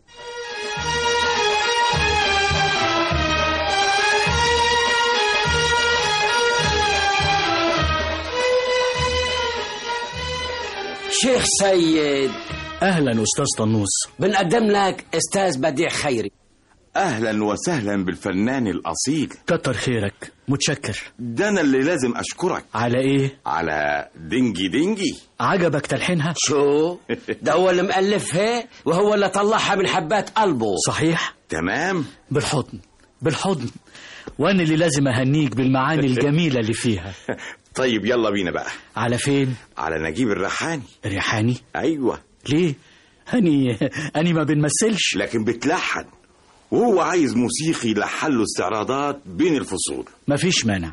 شيخ سيد. أهلا أستاذ طنوس. بنقدم لك أستاذ بديع خيري. أهلا وسهلا بالفنان الأصيل. كتر خيرك، متشكر. ده أنا اللي لازم أشكرك. على إيه؟ على دنجي دنجي. عجبك تلحينها؟ شو؟ ده هو اللي مألفها وهو اللي طلعها من حبات قلبه. صحيح؟ تمام. بالحضن وأنا اللي لازم أهنيك بالمعاني الجميلة اللي فيها. طيب يلا بينا بقى. على فين؟ على نجيب الريحاني. الريحاني؟ أيوة. ليه؟ أني ما بنمثلش. لكن بتلحن، وهو عايز موسيقي يلحن له استعراضات بين الفصول. مفيش مانع.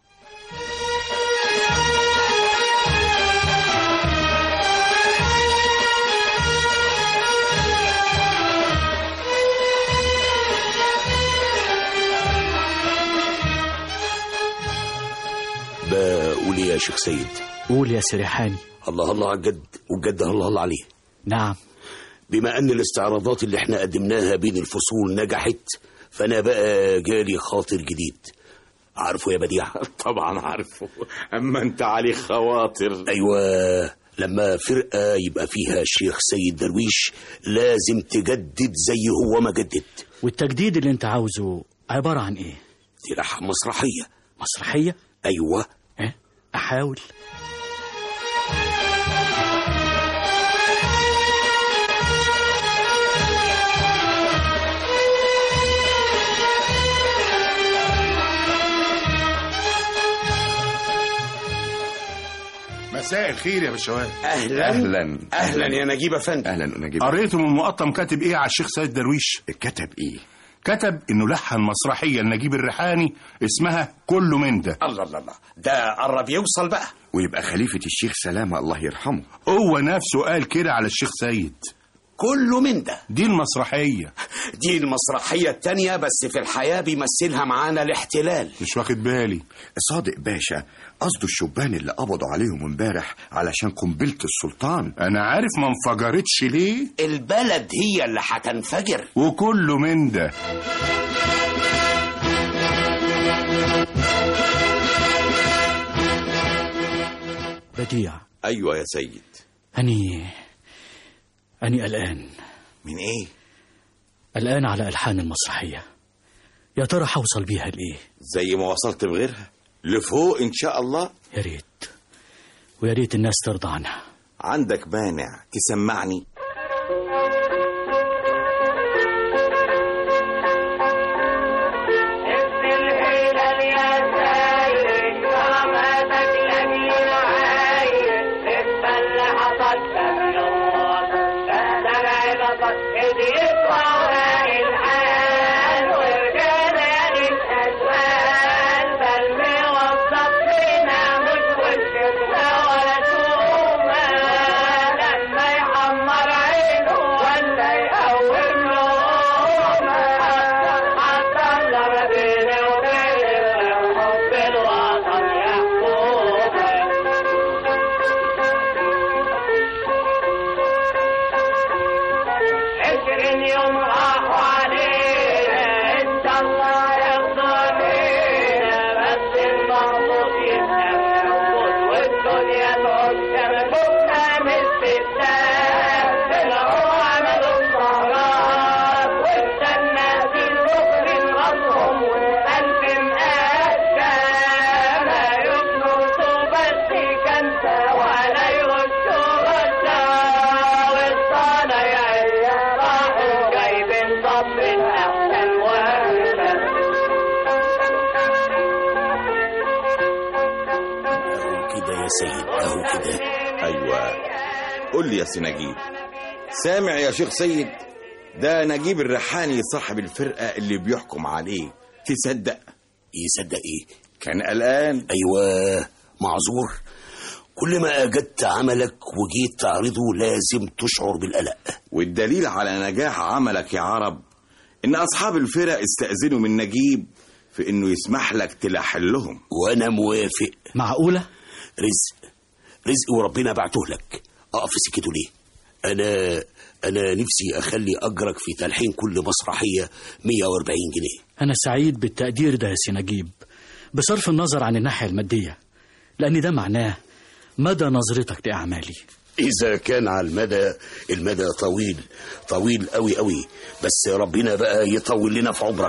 بقول يا شيخ سيد. قول يا سريحاني. الله الله على الجد، والجد الله الله عليه. نعم. بما ان الاستعراضات اللي احنا قدمناها بين الفصول نجحت، فانا بقى جالي خاطر جديد. عارفه يا بديع؟ طبعا عارفه، اما انت عليك خواطر. ايوه، لما فرقة يبقى فيها الشيخ سيد درويش لازم تجدد زي هو ما جدد. والتجديد اللي انت عاوزه عبارة عن ايه؟ تلحن مسرحية. مسرحية؟ ايوه. احاول. مساء الخير يا باشوات. اهلا يا نجيب افندي. اهلا نجيب. قريتم المقطم كاتب ايه على الشيخ سيد درويش؟ كتب ايه؟ كتب انه لحن مسرحيه لنجيب الريحاني اسمها كله من ده. الله الله الله، ده قرب يوصل بقى. ويبقى خليفه الشيخ سلامه الله يرحمه. هو نفسه قال كده على الشيخ سيد. كله من ده. دي المسرحيه. دي المسرحيه التانية، بس في الحياه بيمثلها معانا الاحتلال. مش واخد بالي. صادق باشا قصده الشبان اللي قبضوا عليهم امبارح علشان قنبله السلطان. انا عارف ما انفجرتش ليه. البلد هي اللي هتنفجر. وكله من ده. بديع. ايوه يا سيد. أني قلقان. من ايه؟ قلقان على ألحان المسرحية. يا ترى هوصل بيها لإيه؟ زي ما وصلت بغيرها، لفوق إن شاء الله. يا ريت، ويا ريت الناس ترضى عنها. عندك مانع تسمعني؟ حمر يا سيد اهو كده. ايوه قول لي يا سي نجيب، سامع يا شيخ سيد؟ ده نجيب الريحاني صاحب الفرقة اللي بيحكم عليه، تصدق؟ يصدق ايه؟ كان قلقان. ايوه معذور، كل ما اجدت عملك وجيت تعرضه لازم تشعر بالقلق. والدليل على نجاح عملك يا عرب ان اصحاب الفرق استأذنوا من نجيب في انه يسمح لك تلحن لهم. وانا موافق. معقولة؟ رزق وربنا بعته لك، اقف في سكته ليه؟ انا نفسي اخلي اجرك في تلحين كل مسرحية 140 جنيه. انا سعيد بالتقدير ده يا سي نجيب، بصرف النظر عن الناحية المادية، لان ده معناه مدى نظرتك لأعمالي. إذا كان على المدى طويل قوي قوي، بس ربنا بقى يطول لنا في عمرك.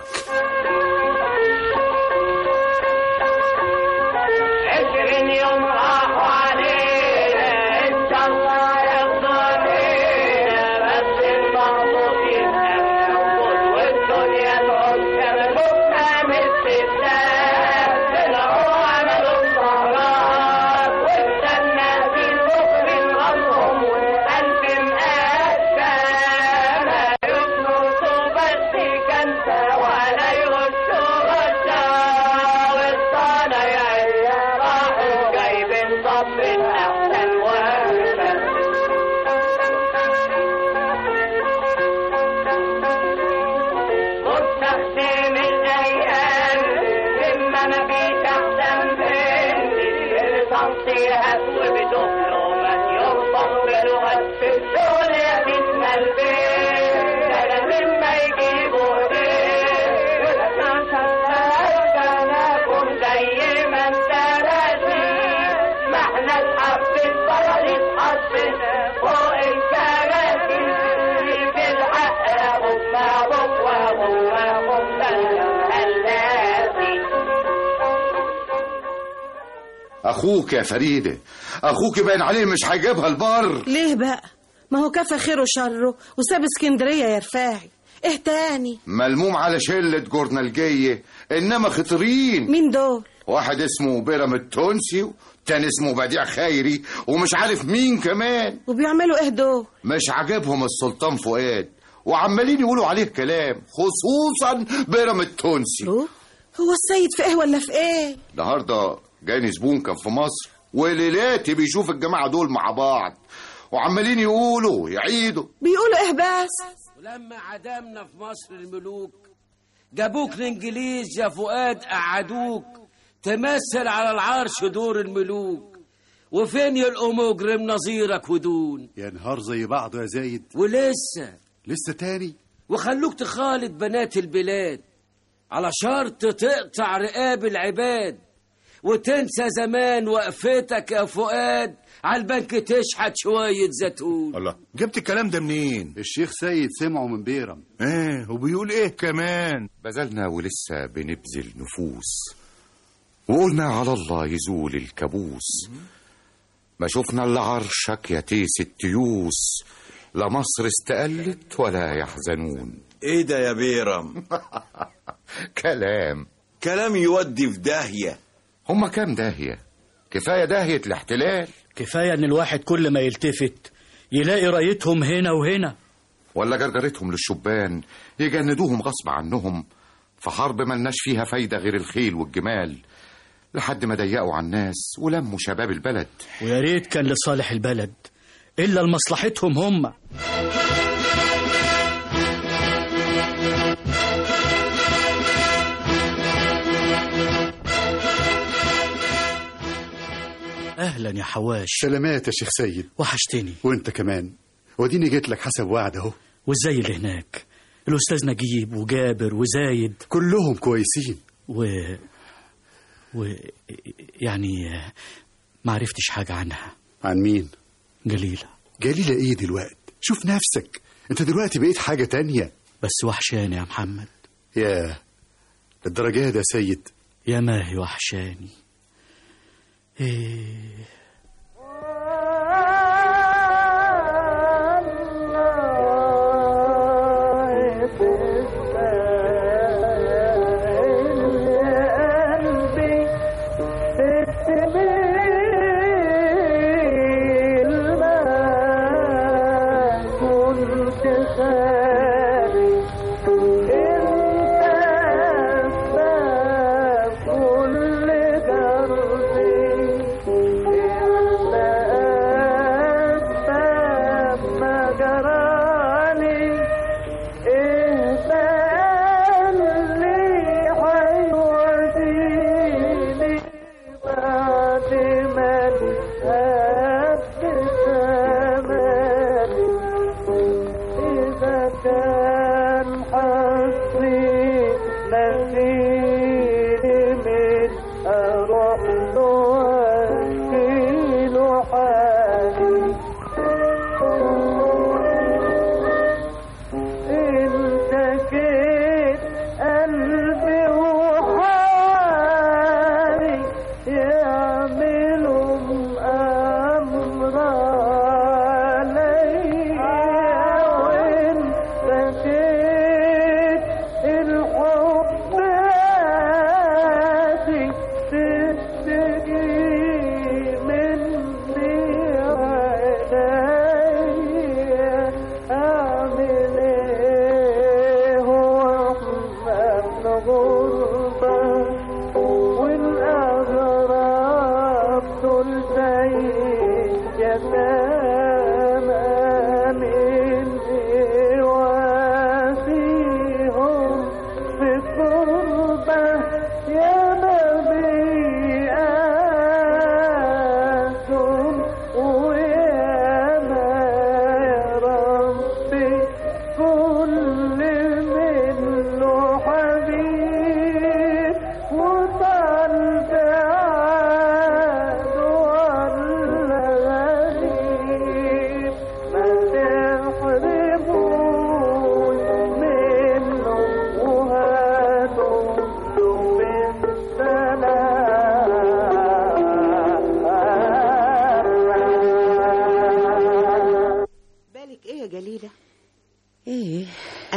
20 يوم راحوا علينا إن شاء الله يرضينا، بس المغلوط يبقى موجود والدنيا تعود كما شفنا من الستات، طلعوا عملوا السهرات واستنى في المخرج غلطهم والقلب مقاسى، ما يفلسوا بس كنسة ولا يغشوا غشا، والصنايعية راحوا جايبين صف أحسن وأحسن. مستخدم الأيام إما ما فيش أحسن مني، صمتيهات وبدبلومات يرفض بالوقت في الشغل يبيتنا البيت، أنا مما يجيبوا ليه ولكن شغال زي ما انت راسي، ما احنا اتحبت فرد اتحبت فوق الكراسي، في الحق أبوك أبوك وأبوك أبوك هلاسي. اخوك يا فريدة، اخوك باين عليه مش هيجيبها البر. ليه بقى؟ ما هو كفى خيره شره وساب اسكندرية يا رفاعي. ايه تاني؟ ملموم على شلة جورنالجية، انما خطرين. مين دول؟ واحد اسمه بيرم التونسي والتاني اسمه بديع خيري ومش عارف مين كمان. وبيعملوا ايه دول؟ مش عاجبهم السلطان فؤاد وعمالين يقولوا عليه كلام، خصوصا بيرم التونسي. هو السيد في ايه ولا في ايه؟ النهارده جاني زبون كان في مصر وليلاتي بيشوف الجماعة دول مع بعض وعمالين يقولوا يعيدوا. بيقولوا ايه بس؟ ولما عدمنا في مصر الملوك جابوك الانجليز يا فؤاد، قعدوك تمثل على العرش دور الملوك، وفين يلقوا مجرم نظيرك ودون؟ يا نهار زي بعضه يا زايد. ولسه تاني، وخلوك تخالط بنات البلاد على شرط تقطع رقاب العباد، وتنسى زمان وقفتك يا فؤاد على البنك تشحت شوية زيتون. الله، جبت الكلام ده منين؟ الشيخ سيد سمعه من بيرم. وبيقول ايه كمان؟ بذلنا ولسه بنبذل نفوس وقلنا على الله يزول الكابوس، ما شفنا الا عرشك يا تيس التيوس، لا مصر استقلت ولا يحزنون. ايه ده يا بيرم؟ كلام يودي في داهية. هما كام داهية؟ كفاية داهية الاحتلال. كفاية ان الواحد كل ما يلتفت يلاقي رايتهم هنا وهنا، ولا جرجرتهم للشبان يجندوهم غصب عنهم في حرب ملناش فيها فايدة غير الخيل والجمال، لحد ما ضيقوا على الناس ولموا شباب البلد. ويا ريت كان لصالح البلد إلا لمصلحتهم هم. أهلا يا حواش. سلامات يا شيخ سيد. وحشتني. وانت كمان، وديني جيت لك حسب وعد اهو. وازاي اللي هناك؟ الأستاذ نجيب وجابر وزايد كلهم كويسين. يعني ما عرفتش حاجة عنها. عن مين؟ جليلة. جليلة ايه دلوقتي؟ شوف نفسك، انت دلوقتي بقيت حاجة تانية. بس وحشاني يا محمد. يا الدرجة ده يا سيد؟ يا ما هي وحشاني. ايه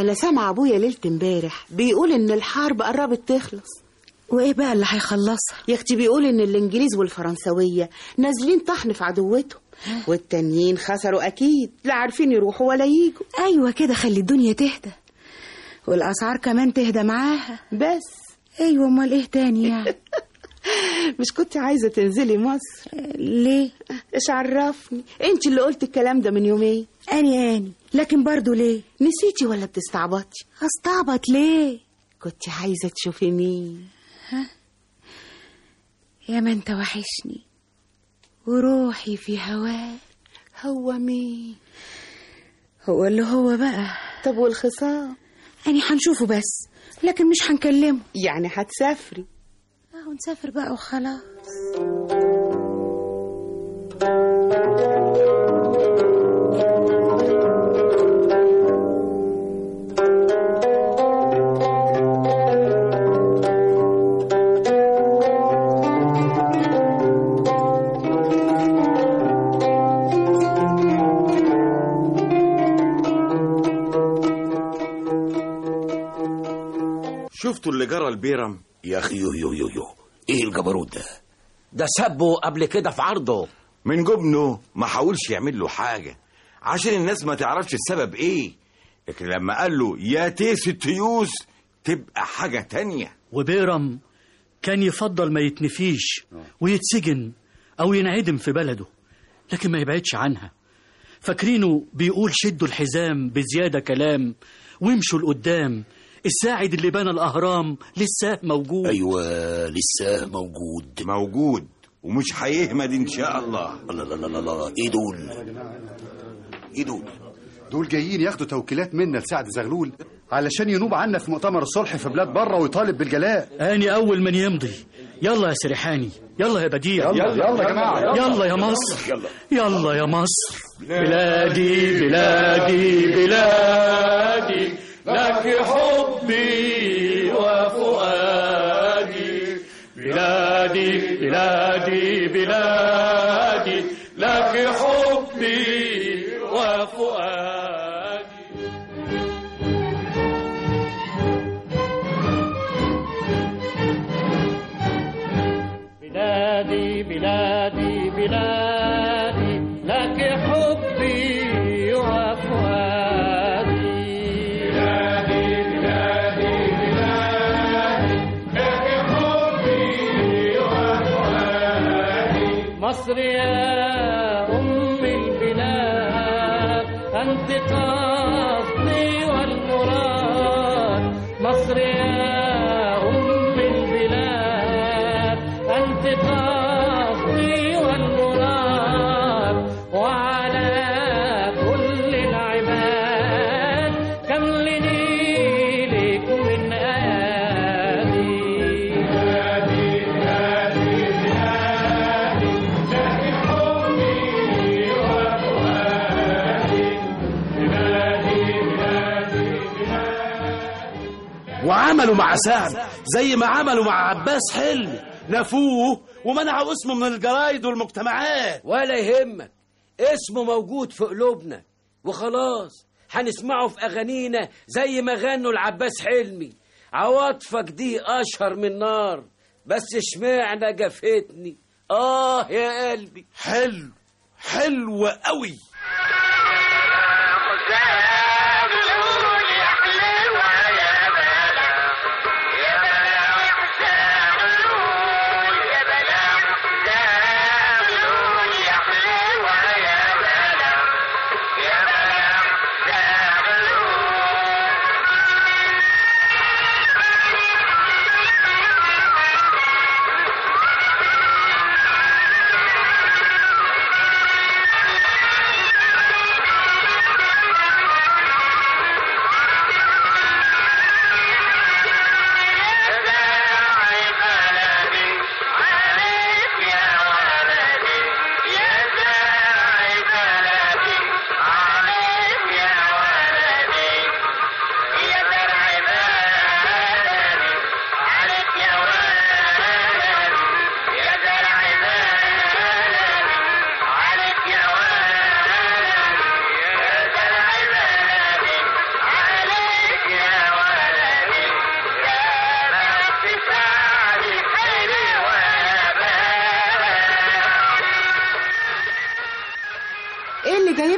انا سامعه ابويا ليله امبارح بيقول ان الحرب قربت تخلص. وايه بقى اللي هيخلصها؟ يا اختي بيقول ان الانجليز والفرنسويه نازلين طحن في عدوتهم، والتانيين خسروا اكيد، لا عارفين يروحوا ولا ييجوا. ايوه كده، خلي الدنيا تهدى والاسعار كمان تهدى معاها. بس ايوه، امال ايه تاني يعني؟ مش كنت عايزه تنزلي مصر؟ ليه؟ ايش عرفني، انت اللي قلت الكلام ده من يومين. اني لكن برضو ليه؟ نسيتي ولا بتستعبطي؟ استعبط ليه؟ كنت عايزه تشوفي مين؟ يا ما انت وحشني وروحي في هواك. هو مين؟ هو اللي هو بقى. طب والخصام؟ يعني هنشوفه بس، لكن مش هنكلمه. يعني هتسافري؟ اهو نسافر بقى وخلاص. شفتوا اللي جرى البيرم؟ يا اخي يو ايه الجبروت ده سبه قبل كده في عرضه. من جبنه ما حاولش يعمل له حاجة عشان الناس ما تعرفش السبب ايه، لكن لما قال له يا تيس التيوس تبقى حاجة تانية. وبيرم كان يفضل ما يتنفيش ويتسجن او ينعدم في بلده، لكن ما يبعدش عنها. فاكرينه بيقول شدوا الحزام بزيادة كلام وامشوا لقدام، الساعد اللي بنى الأهرام لسه موجود. أيوة لسه موجود ومش هيهمد إن شاء الله. لا إيه دول جايين ياخدوا توكيلات منا لسعد زغلول علشان ينوب عنا في مؤتمر الصلح في بلاد بره ويطالب بالجلاء. أني أول من يمضي. يلا يا سريحاني، يلا يا بديع، يلا يا جماعة، يلا يا مصر، يلا يا مصر. بلادي بلادي بلادي لك حبي وفؤادي، بلادي بلادي بلادي لك حبي وفؤادي. بلادي بلادي بلادي لك حبي وفؤادي، مصر يا أم البلاد أنت قصدي والمراد، مصر يا أم البلاد أنت قصدي والمراد، وعلى كل العباد كم لنيلك من آدي. وعملوا مع سعد زي ما عملوا مع عباس حلمي، نفوه ومنعوا اسمه من الجرايد والمجتمعات. ولا يهمك، اسمه موجود في قلوبنا وخلاص، هنسمعه في أغانينا زي ما غنوا العباس حلمي. عواطفك دي أشهر من نار، بس اشمعنى جفتني يا قلبي. حلو قوي.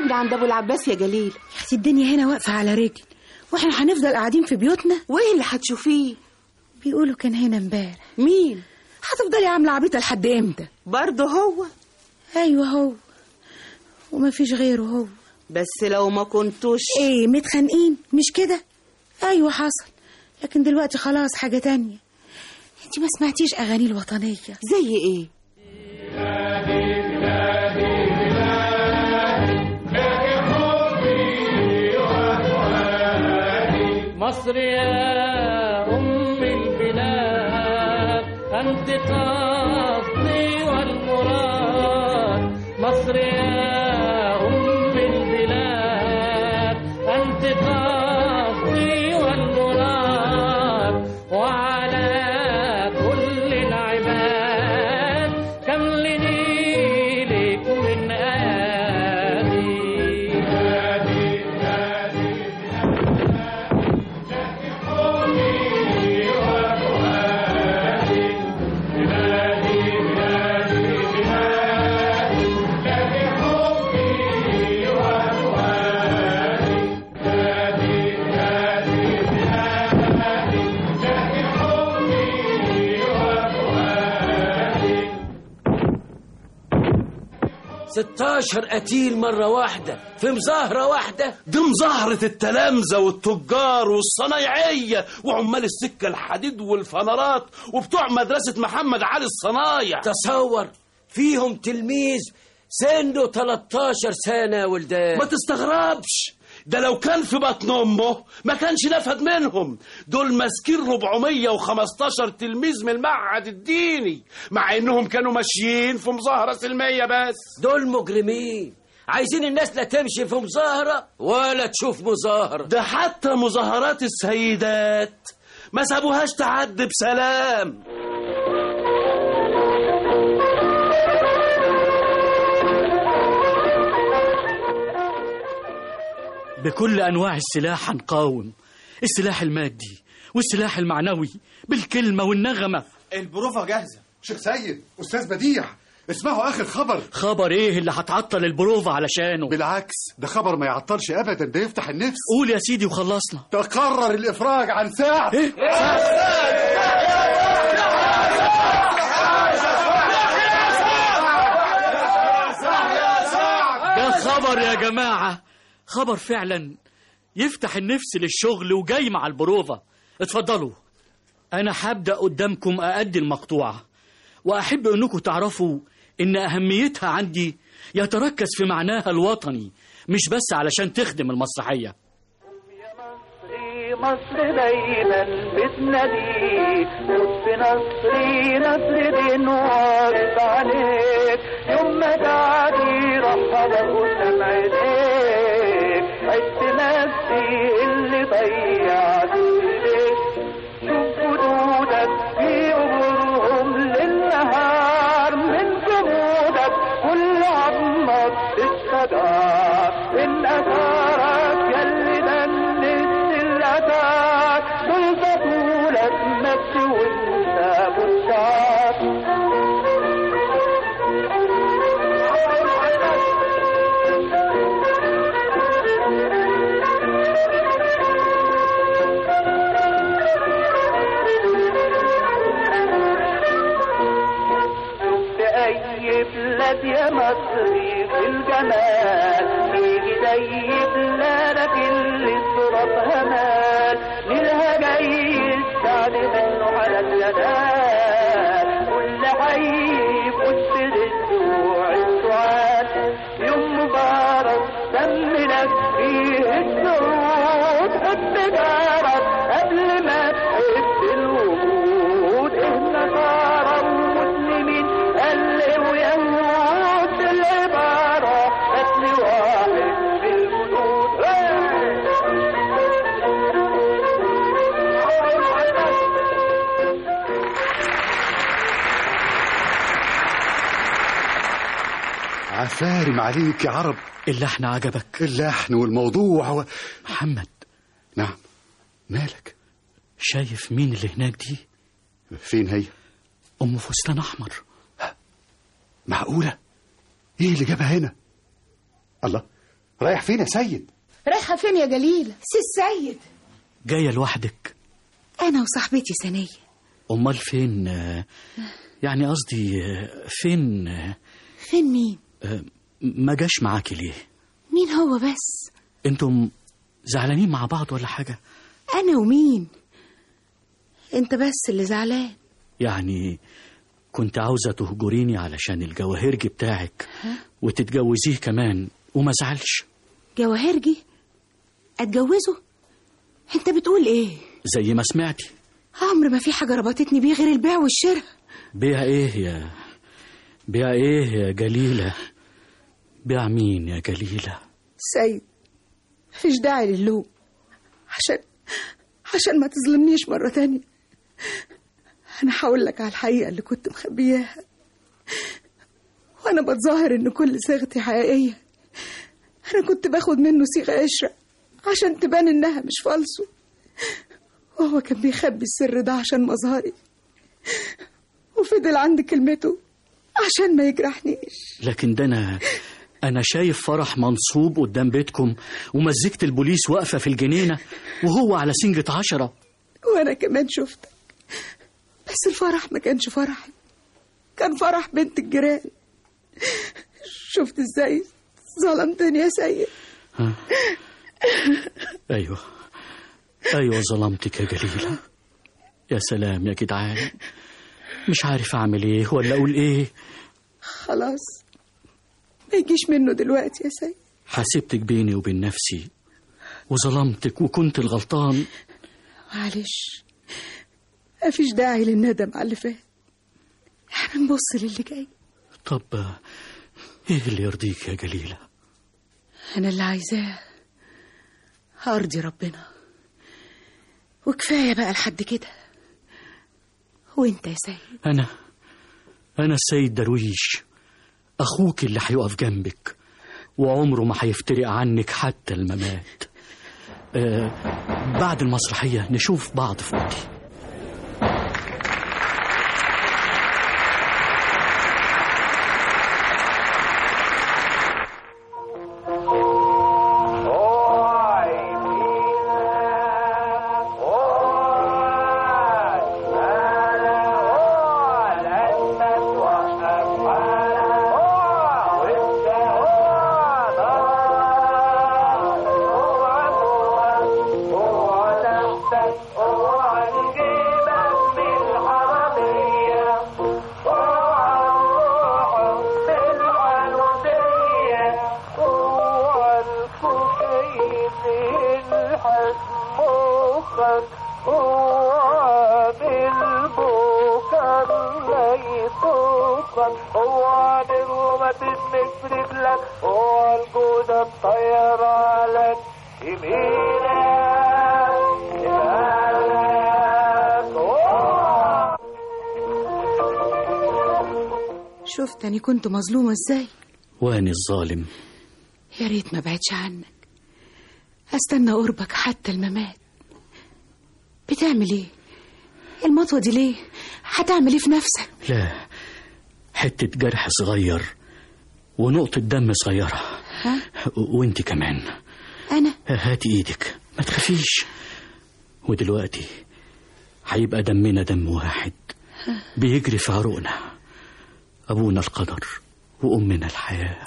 تجيبنا عند ابو العباس يا جليل؟ يا اختي الدنيا هنا واقفة على رجل، واحنا هنفضل قاعدين في بيوتنا؟ وايه اللي هتشوفيه؟ بيقولوا كان هنا امبارح. مين؟ هتفضلي عاملة عبيطة لحد امتى؟ برضه هو؟ ايوه هو، ومفيش غيره هو. بس لو ما كنتوش ايه متخانقين مش كده؟ ايوه حصل، لكن دلوقتي خلاص حاجة تانية. انتي ما سمعتيش اغاني الوطنية؟ زي ايه؟ مصر يا أم البلاد أنت قصدي والمراد. مصر يا أم البلاد أنت قصدي والمراد. وعلى كل العباد كملني لك من آدي. ستاشر قتيل مرة واحدة في مظاهرة واحدة. دي مظاهرة التلامذة والتجار والصنايعية وعمال السكة الحديد والفنارات وبتوع مدرسة محمد علي الصنايع. تصور فيهم تلميذ سنه 13 سنة ولدان. ما تستغربش، ده لو كان في بطن امه ما كانش نفد منهم. دول ماسكين 415 تلميذ من المعهد الديني، مع انهم كانوا ماشيين في مظاهرة سلمية. بس دول مجرمين عايزين الناس لا تمشي في مظاهرة ولا تشوف مظاهرة. ده حتى مظاهرات السيدات ما سابوهاش تعدي بسلام. بكل أنواع السلاح هنقاوم، السلاح المادي والسلاح المعنوي، بالكلمة والنغمة. البروفة جاهزة. شيخ سيد، أستاذ بديع، اسمعوا آخر خبر. خبر إيه اللي هتعطل البروفة علشانه؟ بالعكس، ده خبر ما يعطلش أبدا، ده يفتح النفس. قول يا سيدي وخلصنا. تقرر الإفراج عن سعد. إيه؟ ده خبر يا جماعة، خبر فعلا يفتح النفس للشغل وجاي مع البروفة. اتفضلوا، أنا هبدأ قدامكم أأدي المقطوعة، وأحب أنكم تعرفوا إن أهميتها عندي يتركز في معناها الوطني، مش بس علشان تخدم المسرحية. مصر دايما بتناديك، بص نصري نصر دين وعارف عليك، يوم ما تعدي رحبك قدام عينيك، عشت نفسي اللي ضيعت ايديك، شوف جدودك في قبورهم للنهار، من جمودك كل عظمك الشجار، من اثارك يلي دنس الأتاك، دول بطولك مجد وانت بشار. بلاد يا مصري في الجمال، يجي زي بلادك اللي ترابها مال، ليلها جاي السعد منه على الجلال، كل حي يخش للدموع السعاد، يوم مبارك دم لك فيه السعود، حب جارك قبل ما تحب الوجود، احنا نصارى ومسلمين قال ويهود، العبارة قتل واحد في الوجود. عفارم عليك يا عرب. اللحن عجبك؟ اللحن والموضوع محمد. نعم، مالك؟ شايف مين اللي هناك دي؟ فين هي؟ أم فستان أحمر. معقولة؟ إيه اللي جابها هنا؟ الله رايح فين يا سيد؟ رايحة فين يا جليلة؟ سي السيد. جاية لوحدك؟ أنا وصاحبتي سنية. أمال فين؟ يعني قصدي فين؟ فين مين؟ ما جاش معاكي ليه؟ مين هو بس؟ انتم زعلانين مع بعض ولا حاجة؟ أنا ومين؟ أنت بس اللي زعلان. يعني كنت عاوزة تهجريني علشان الجواهرجي بتاعك وتتجوزيه كمان وما زعلش؟ جواهرجي؟ أتجوزه؟ أنت بتقول إيه؟ زي ما سمعتي. عمر ما في حاجة ربطتني بيه غير البيع والشراء. بيع إيه يا جليلة؟ بيع مين يا جليلة؟ سيد، مفيش داعي للوم، عشان ما تظلمنيش مرة تانية. أنا هقول لك على الحقيقة اللي كنت مخبياها، وأنا بتظاهر إن كل صيغتي حقيقية. أنا كنت باخد منه صيغة قشرة عشان تبان إنها مش فالصو، وهو كان بيخبي السر ده عشان مظهري، وفضل عند كلمته عشان ما يجرحنيش. لكن ده أنا شايف فرح منصوب قدام بيتكم ومزجت البوليس واقفة في الجنينة وهو على سنجة 10. وأنا كمان شفتك، بس الفرح ما كانش فرحي، كان فرح بنت الجيران. شفت ازاي ظلمتني يا سيد؟ أيوة ظلمتك يا جليلة. يا سلام يا جدعان، مش عارف أعمل إيه ولا أقول إيه. خلاص ما يجيش منه دلوقتي يا سيد. حاسبتك بيني وبين نفسي وظلمتك وكنت الغلطان. معلش، مفيش داعي للندم على اللي فات، احنا نبص للي جاي. طب ايه اللي يرضيك يا جليلة؟ انا اللي عايزاه هرضي ربنا، وكفاية بقى لحد كده. وانت يا سيد؟ انا السيد درويش، اخوك اللي هيقف جنبك وعمره ما هيفترق عنك حتى الممات. بعد المسرحية نشوف بعض في اوضتي. شفت أني كنت مظلومة ازاي؟ واني الظالم. يا ريت ما بعدش عنك، استنى قربك حتى الممات. بتعمل ايه؟ المطوة دي ليه؟ هتعمل ايه في نفسك؟ لا، حتة جرح صغير ونقطة دم صغيرة. وانت كمان. أنا؟ هاتي ايدك، ما تخافيش. ودلوقتي هيبقى دمنا دم واحد بيجري في عروقنا، أبونا القدر وأمنا الحياة.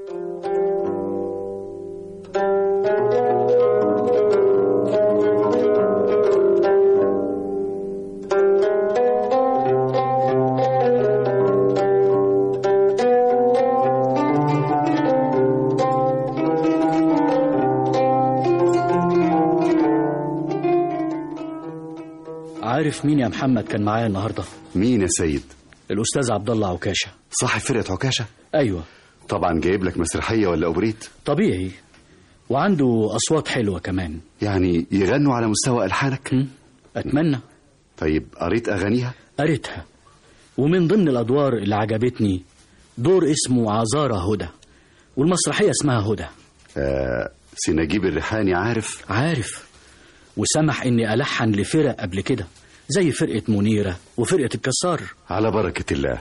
عارف مين يا محمد كان معايا النهارده؟ مين يا سيد؟ الأستاذ عبد الله عكاشة. صاحب فرقة عكاشة؟ أيوة. طبعا جايب لك مسرحية ولا أوبريت؟ طبيعي، وعنده أصوات حلوة كمان. يعني يغنوا على مستوى ألحانك؟ أتمنى. طيب قريت أغانيها؟ قريتها، ومن ضمن الأدوار اللي عجبتني دور اسمه عذارى هدى، والمسرحية اسمها هدى. سي نجيب الريحاني عارف، وسمح إني ألحن لفرق قبل كده زي فرقة منيرة وفرقة الكسار. على بركة الله.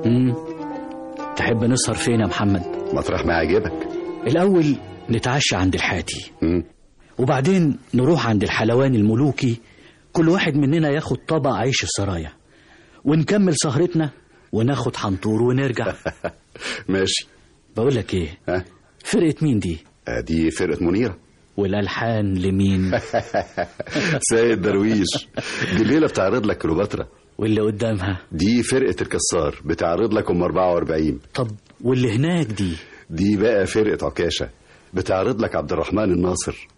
تحب نسهر فين يا محمد؟ مطرح ما يعجبك. الأول نتعشى عند الحاتي، وبعدين نروح عند الحلواني الملوكي، كل واحد مننا ياخد طبق عيش السرايا، ونكمل سهرتنا وناخد حنطور ونرجع. ماشي. بقول لك ايه، فرقة مين دي؟ دي فرقة منيرة. والألحان لمين؟ سيد درويش. دي الليلة بتعرض لك كليوباترا. واللي قدامها؟ دي فرقة الكسار بتعرض لك 44. طب واللي هناك دي؟ دي بقى فرقة عكاشة بتعرض لك عبد الرحمن الناصر.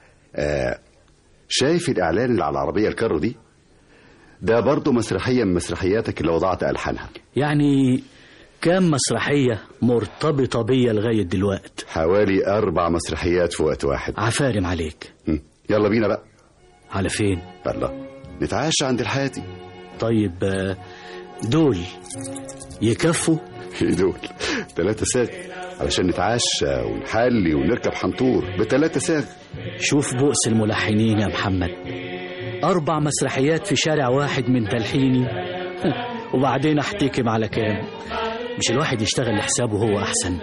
شايف الإعلان اللي على العربية الكارو دي؟ ده برضو مسرحية من مسرحياتك اللي وضعت ألحانها. يعني كام مسرحية مرتبطة بيا لغاية دلوقت؟ حوالي 4 مسرحيات في وقت واحد. عفارم عليك. يلا بينا بقى. على فين؟ يلا نتعشى عند الحاتي. طيب دول يكفوا؟ دول 3 ساغ علشان نتعشى ونحلي ونركب حنطور ب3 ساغ. شوف بؤس الملحنين يا محمد، 4 مسرحيات في شارع واحد من تلحيني وبعدين احتكم على كام؟ مش الواحد يشتغل لحسابه هو أحسن.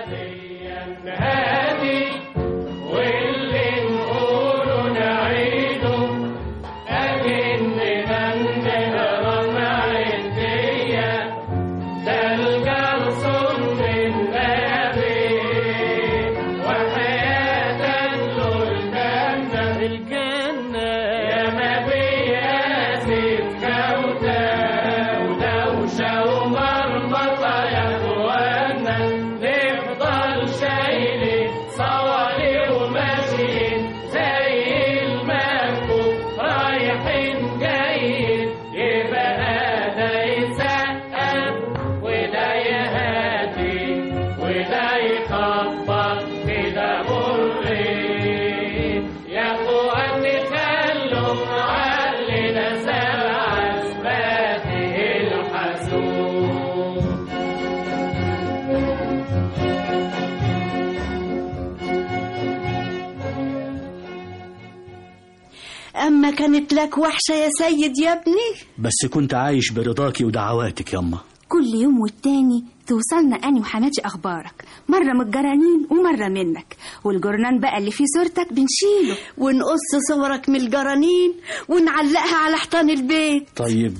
أما كانت لك وحشة يا سيد يا ابني. بس كنت عايش برضاكي ودعواتك ياما. كل يوم والتاني توصلنا أني وحماتي أخبارك، مرة من الجرانين ومرة منك، والجرنان بقى اللي فيه صورتك بنشيله ونقص صورك من الجرانين ونعلقها على حيطان البيت. طيب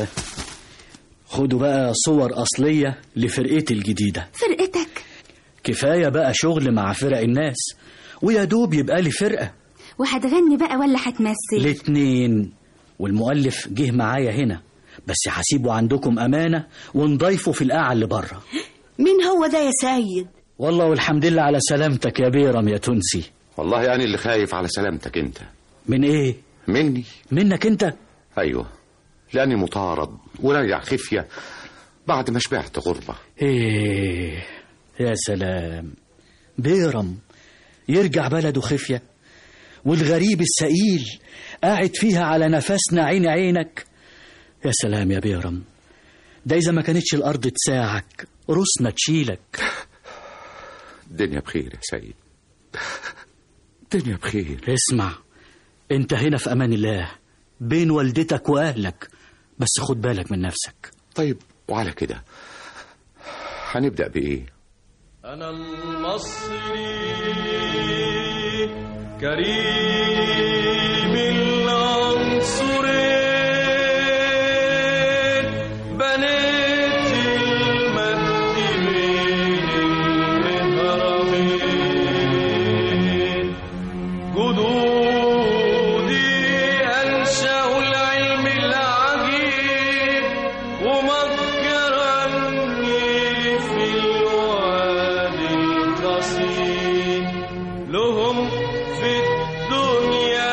خدوا بقى صور أصلية لفرقتي الجديدة. فرقتك؟ كفاية بقى شغل مع فرق الناس، ويا دوب يبقى لي فرقة. وهتغني بقى ولا هتمثل؟ الاتنين، والمؤلف جه معايا هنا، بس هسيبه عندكم أمانة ونضيفه في القاعة اللي بره. مين هو ده يا سيد؟ والله والحمد لله على سلامتك يا بيرم يا تونسي. والله يعني اللي خايف على سلامتك انت. من ايه؟ مني. منك انت؟ ايوه، لاني مطارد وراجع خفية بعد ما شبعت غربة. ايه يا سلام، بيرم يرجع بلده خفية، والغريب السئيل قاعد فيها على نفسنا عين عينك. يا سلام يا بيرم، ده إذا ما كانتش الأرض تساعك رسنا تشيلك. الدنيا بخير يا سيد، الدنيا بخير. اسمع، انت هنا في أمان الله بين والدتك وأهلك، بس خد بالك من نفسك. طيب وعلى كده هنبدأ بإيه؟ أنا المصري كريم العنصري، بنيت المجد بين الهرمين، جدودي أنشأوا العلم العجيب ومكرني في الوادي القصير، لهم في الدنيا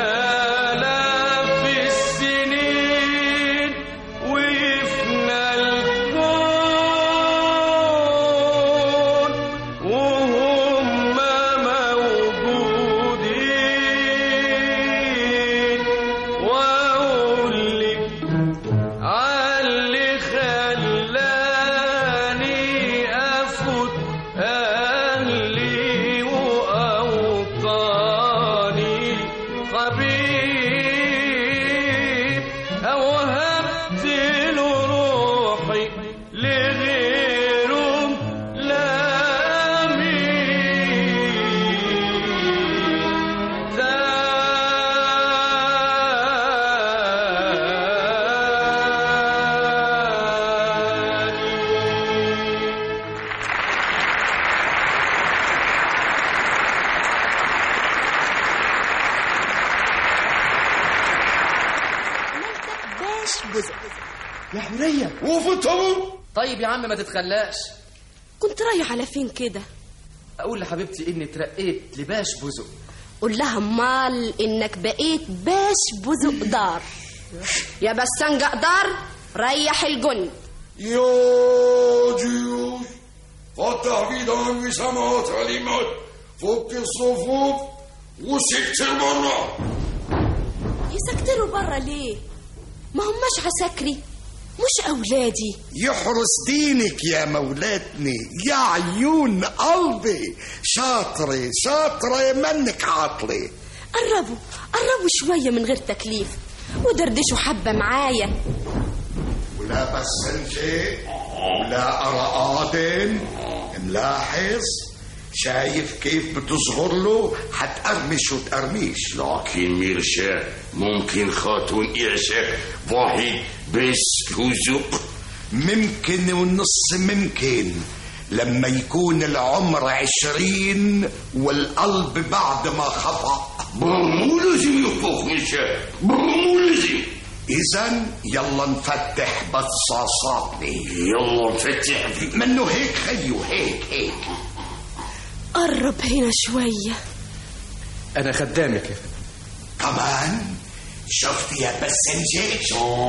يا حورية وفطروا. طيب يا عم ما تتخلاش. كنت رايح على فين كده؟ اقول لحبيبتي اني اترقيت لباش بزق. قول لها امال انك بقيت باش بزق دار. يا بسنجق دار ريح الجند. يا جيوش فتح بيدان وسماء تعليمات فك الصفوف وسكتر برا. يسكتروا برا ليه؟ ما هماش عساكري، مش أولادي. يحرس دينك يا مولاتني يا عيون قلبي. شاطرة شاطرة منك عاطلة. قربوا شوية من غير تكليف ودردشوا حبة معايا. ولا بسنجة ولا أرقادن ملاحظ شايف كيف بتصغر له حتقرمش وتقرميش. لكن ميرشا ممكن خاتون إعشاء واحد بس بزق. ممكن ونص ممكن لما يكون العمر 20 والقلب بعد ما خفق. مو لازم يخفق ميرشا، مو لازم. إذن يلا نفتح بصاصاتني. يلا نفتح منه هيك خيو هيك. قرب هنا شوية. أنا خدامك يا فندم. كمان شفت يا بسنجة؟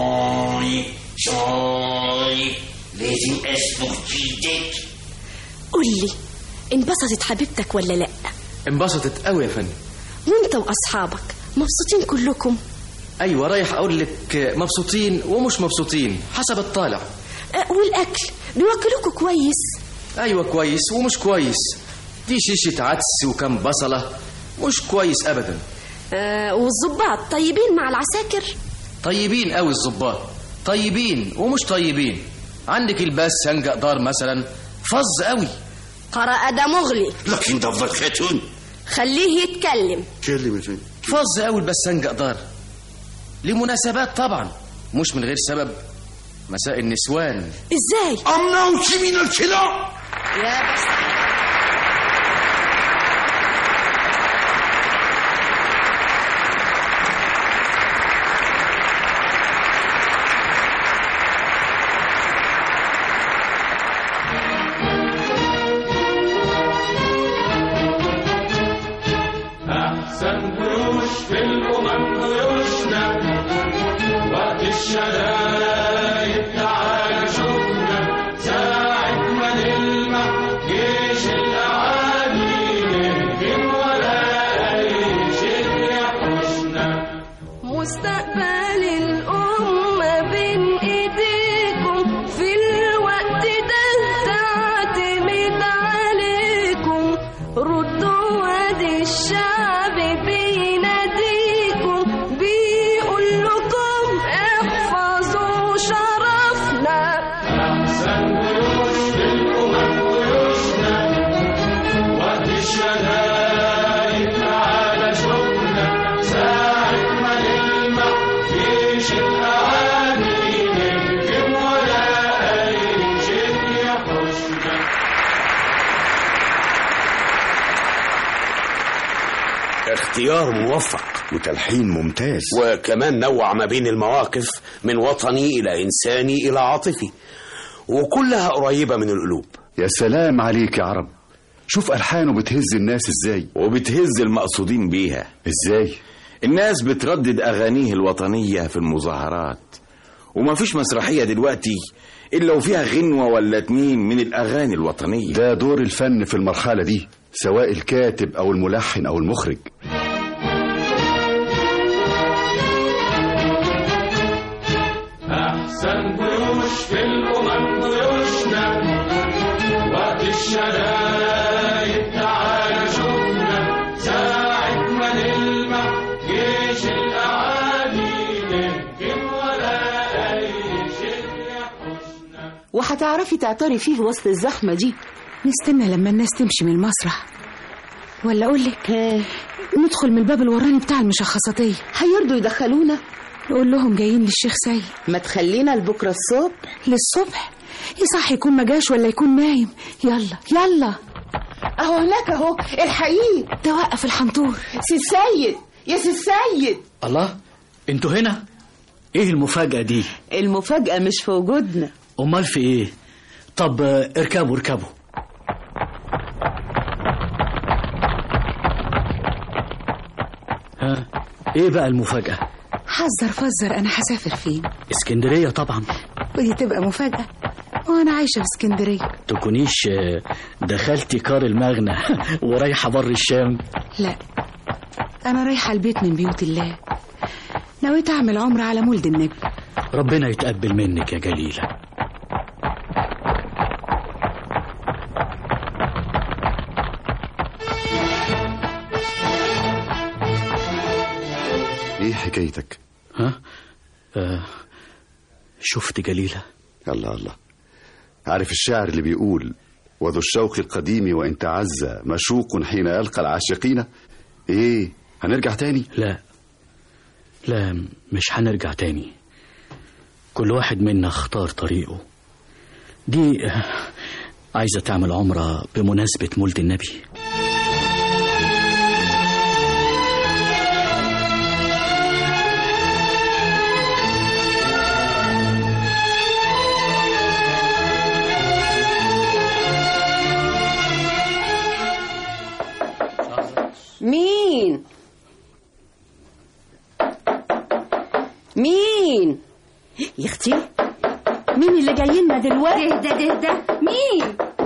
شاي لازم أسبق جيدك. قولي انبسطت حبيبتك ولا لأ؟ انبسطت قوي يا فندم. وانت وأصحابك مبسوطين كلكم؟ أيوة رايح أقول لك مبسوطين ومش مبسوطين حسب الطالع. والأكل بيوكلوكوا كويس؟ أيوة كويس ومش كويس. في شيشة عدس وكم بصلة مش كويس أبدا. والظباط طيبين مع العساكر؟ طيبين قوي الظباط، طيبين ومش طيبين. عندك الباس سنجق دار مثلا فظ قوي. قرأ ده مغلي. لكن ده خاتون خليه يتكلم. فظ قوي الباس سنجق دار لمناسبات طبعا مش من غير سبب. مساء النسوان. ازاي؟ أمنعوش من الكلام يا بس. أحسن جيوش في الأمم جيوشنا وقت الشدايد تعال شوفنا ساعة ما نلمح جيش الأعادي نهجم ولا أي شيء يحوشنا. مستقبل الأمة بين إيديكم في الوقت ده تعتمد عليكم. ردوا وادي الشعب بيناديكم بيقول لكم احفظوا شرفنا. أحسن جيوش في الأمم جيوشنا وقت الشدايد تعال شوفنا ساعة ما نلمح جيش الأعادي نهجم ولا أي شيء يحوشنا. اختيار موفق وتلحين ممتاز، وكمان نوع ما بين المواقف من وطني إلى إنساني إلى عاطفي، وكلها قريبة من القلوب. يا سلام عليك يا عرب، شوف ألحانه بتهز الناس ازاي. وبتهز المقصودين بيها ازاي؟ الناس بتردد أغانيه الوطنية في المظاهرات، وما فيش مسرحية دلوقتي إلا وفيها غنوة ولا اتنين من الأغاني الوطنية. ده دور الفن في المرحلة دي، سواء الكاتب أو الملحن أو المخرج. أحسن جيوش في الأمم جيوشنا وقت الشدايد تعال شوفنا ساعة ما نلمح جيش الأعادي نهجم ولا أي شيء يحوشنا. وهتعرفي تعطري فيه وسط الزحمة دي. نستنى لما الناس تمشي من المسرح، ولا أقول لك ندخل من الباب الوراني بتاع المشخصاتية. هيرضوا يدخلونا؟ نقول لهم جايين للشيخ سيد. ما تخلينا لبكرة الصبح. للصبح؟ يصح يكون ما جاش ولا يكون نايم. يلا اهو هناك اهو الحقيقي. توقف الحنطور. سي السيد، يا سي السيد. الله، انتوا هنا؟ ايه المفاجأة دي؟ المفاجأة مش في وجودنا. امال في ايه؟ طب اركبوا اركبوا. ها ايه بقى المفاجأة؟ حذر فزر، انا هسافر فين؟ اسكندرية طبعا. ودي تبقى مفاجأة وانا عايشة في اسكندرية؟ تكونيش دخلتي كار المغنى ورايحة بر الشام؟ لا، انا رايحة البيت من بيوت الله، نويت اعمل عمرة على مولد النبي. ربنا يتقبل منك يا جليلة. ايه حكايتك؟ ها؟ شفت جليلة؟ الله الله، عارف الشاعر اللي بيقول وذو الشوق القديم وإن تعزى مشوق حين يلقى العاشقين؟ ايه، هنرجع تاني؟ لا مش هنرجع تاني. كل واحد منا اختار طريقه. دي عايزة تعمل عمرة بمناسبة مولد النبي. مين يا اختي؟ مين اللي جاي لنا دلوقتي؟ ده مين؟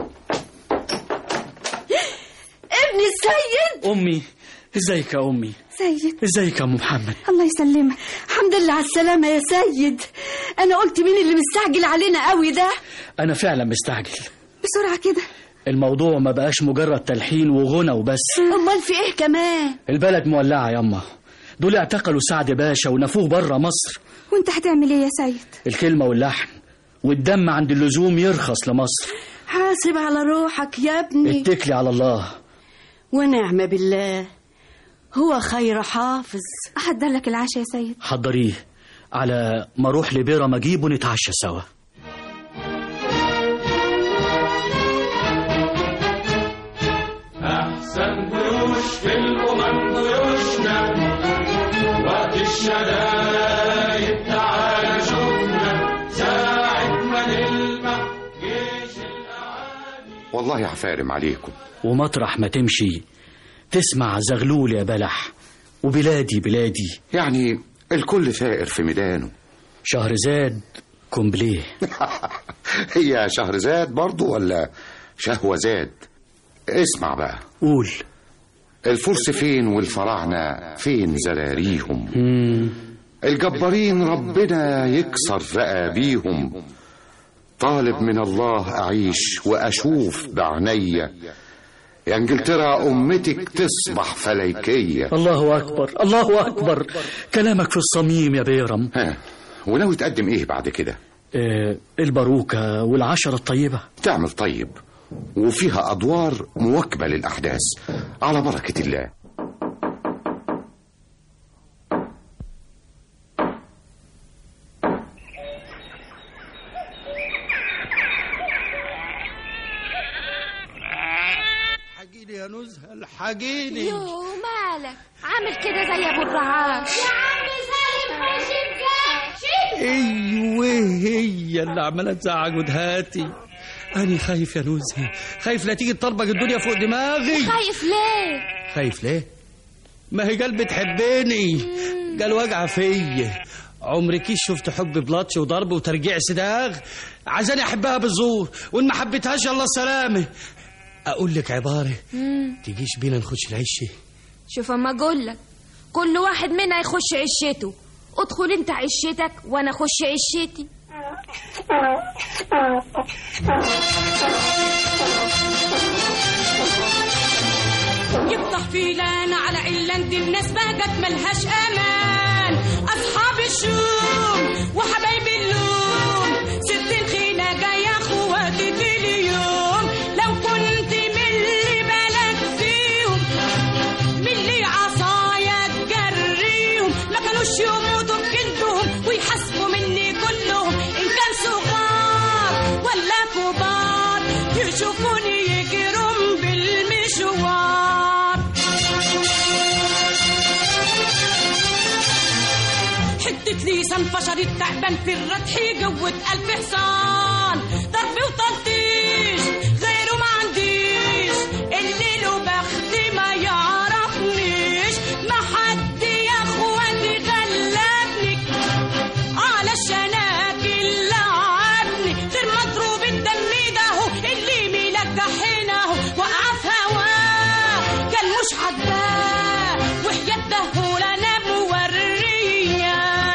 ابن السيد. امي، ازيك يا امي؟ سيد، ازيك يا ام محمد؟ الله يسلمك. الحمد لله على السلامه يا سيد. انا قلت مين اللي مستعجل علينا قوي ده؟ انا فعلا مستعجل. بسرعه كده. الموضوع ما بقاش مجرد تلحين وغنى وبس. امال في ايه كمان؟ البلد مولعه ياما. دول اعتقلوا سعد باشا ونفوه بره مصر. وانت هتعمل ايه يا سيد؟ الكلمة واللحن والدم عند اللزوم يرخص لمصر. حاسب على روحك يا ابني. اتكلي على الله ونعم بالله، هو خير حافظ. احضر لك العشاء يا سيد. حضريه على ما اروح لبيرة مجيب ونتعشى سوا. أحسن جيوش في الأمم جيوشنا، وقت الشدايد تعالى شوفنا، ساعة ما نلمح جيش الأعادي. والله عفارم عليكم. ومطرح ما تمشي تسمع زغلول يا بلح وبلادي بلادي. يعني الكل ثائر في ميدانه. شهرزاد كومبليه. هي شهرزاد برضو ولا شهوزاد؟ اسمع بقى. قول. الفرس فين والفراعنة فين زراريهم؟ الجبارين ربنا يكسر رقابيهم. طالب من الله أعيش وأشوف بعنية، يا انجلترا أمتك تصبح فليكية. الله أكبر الله أكبر، كلامك في الصميم يا بيرم. وناوي تقدم إيه بعد كده؟ الباروكة والعشرة الطيبة. تعمل طيب، وفيها أدوار مواكبة للأحداث على بركة الله. حجيلي يا نزهة، الحجيلي. يو مالك عامل كده زي ابو الرعاش يا عم سالم؟ ما شفتكش. ايوه هي اللي عماله تزعج ودهاتي. أنا خايف يا نوزي، خايف لا تيجي تطربق الدنيا فوق دماغي. خايف ليه؟ خايف ليه؟ ما هي قلبي تحبني، قال واقعة فيا. عمركيش شفت حب بلطش وضرب وترجيع صداغ؟ عايزاني أحبها بالزور، وإن ما حبيتهاش الله السلامة. أقول لك عبارة تجيش بينا نخش العشة. شوف أما أقول لك، كل واحد منا يخش عشته. ادخل انت عشتك وانا اخش عشتي. يفتح فيلان على علان، دي الناس بقت ملهاش امان. اصحاب الشوم وحبايب اللوم، ست الخينا جايه اخواتي اليوم. لو كنت من اللي بالك فيهم، من اللي عصايا تجريهم، ما كانوش يموتوا بجلدهم ويحاسبوا مني كلهم. ان كان صغار ولا كبار، يشوفوني يجروا بالمشوار. حتة إتليسا انفشرت تعبان في الردح جوة 1000 حصان ضرب وتلطيش غيره ما عنديش اللي له بخت ما يعرفنيش ما حد يا اخواتي غلبني على الشناكل لعبني غير مضروب الدم ده اللي ملجح هنا وقع في هواه كان مش عداه وحياة ده انا موريه.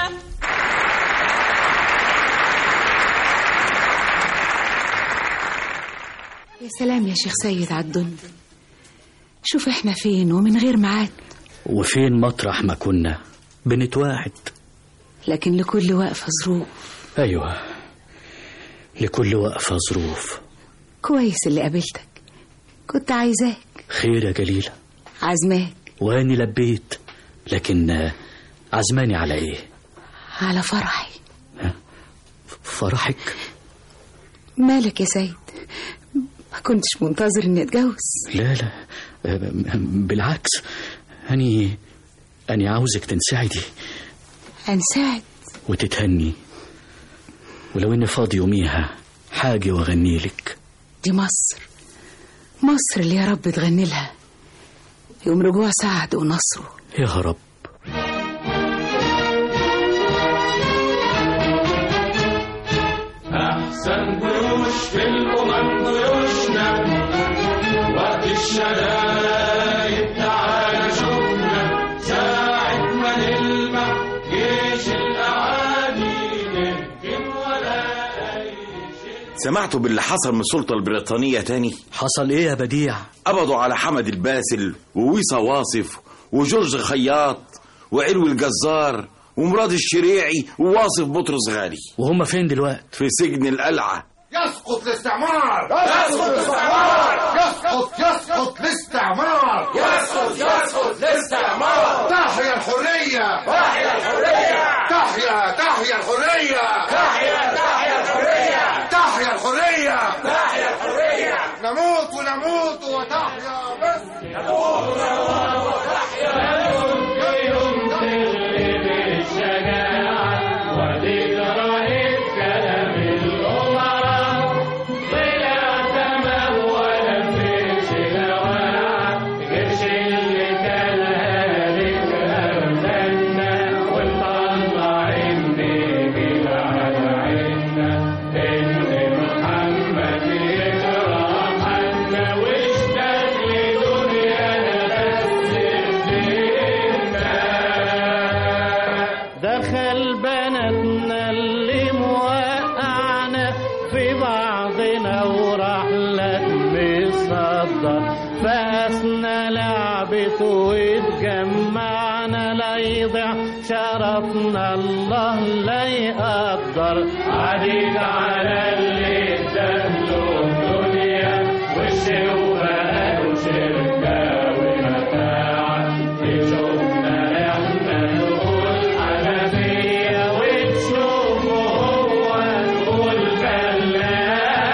يا سلام يا شيخ سيد عالدنيا، شوف احنا فين ومن غير ميعاد، وفين مطرح ما كنا بنتواعد، لكن لكل وقفة ظروف. أيوة، لكل وقفة ظروف. كويس اللي قابلتك، كنت عايزاك. خير يا جليلة؟ عزماك. واني لبيت، لكن عزماني على ايه؟ على فرحي. فرحك؟ مالك يا سيد؟ ما كنتش منتظر اني اتجوز؟ لا لا، بالعكس، أني عاوزك تنساعدي. أنساعد؟ وتتهني، ولو إني فاضي يوميها حاجة وأغني لك. دي مصر، مصر اللي يا رب تغني لها يوم رجوع سعد ونصره يا رب. أحسن جيوش في الأمم جيوشنا، وقت الشدايد تعالى شوفنا، ساعة ما نلمح جيش الأعادي نهجم ولا أي شيء. سمعتوا باللي حصل من السلطة البريطانية تاني؟ حصل ايه يا بديع؟ قبضوا على حمد الباسل وويصة واصف وجورج خياط وعلوي الجزار ومراد الشريعي وواصف بطرس غالي. وهم فين دلوقتي؟ في سجن القلعة. يسقط الاستعمار، يسقط الاستعمار، يسقط الاستعمار، يسقط الاستعمار. تحيا الحرية، تحيا الحرية، تحيا الحرية، تحيا الحرية، تحيا الحرية، تحيا الحرية. نموت ونموت وتحيا مصر، نموت ونموت وتحيا واتجمعنا لا يضيع شرفنا، الله لا يقدر عليك على اللي اداله الدنيا والشوفة وشركة ومتاع. تشوفنا احنا نقول حنفية وتشوفه هو نقول بلاعة.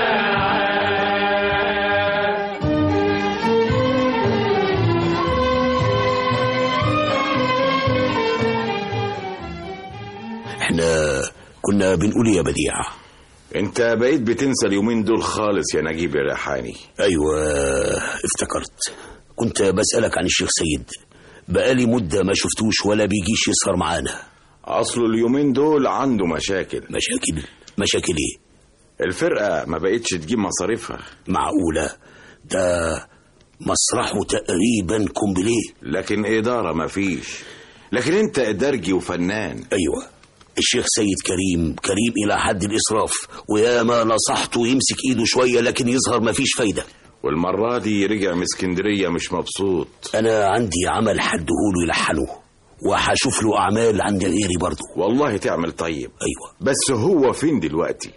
احنا كنا بنقول يا بديع. انت بقيت بتنسى اليومين دول خالص يا نجيب الريحاني. ايوه افتكرت، كنت بسألك عن الشيخ سيد، بقالي مدة ما شفتوش ولا بيجيش يسهر معانا. اصله اليومين دول عنده مشاكل. مشاكل ايه؟ الفرقة ما بقتش تجيب مصاريفها. معقولة؟ ده مسرحه تقريبا كومبليه، لكن إدارة ما فيش. لكن انت إدارجي وفنان. ايوه الشيخ سيد كريم إلى حد الإسراف، ويا ما نصحته يمسك إيده شوية لكن يظهر ما فيش فايدة. والمرة دي رجع من اسكندرية مش مبسوط. أنا عندي عمل حدهوله يلحنه، وهشوف له أعمال عند غيري برضه. والله تعمل طيب. أيوة بس هو فين دلوقتي؟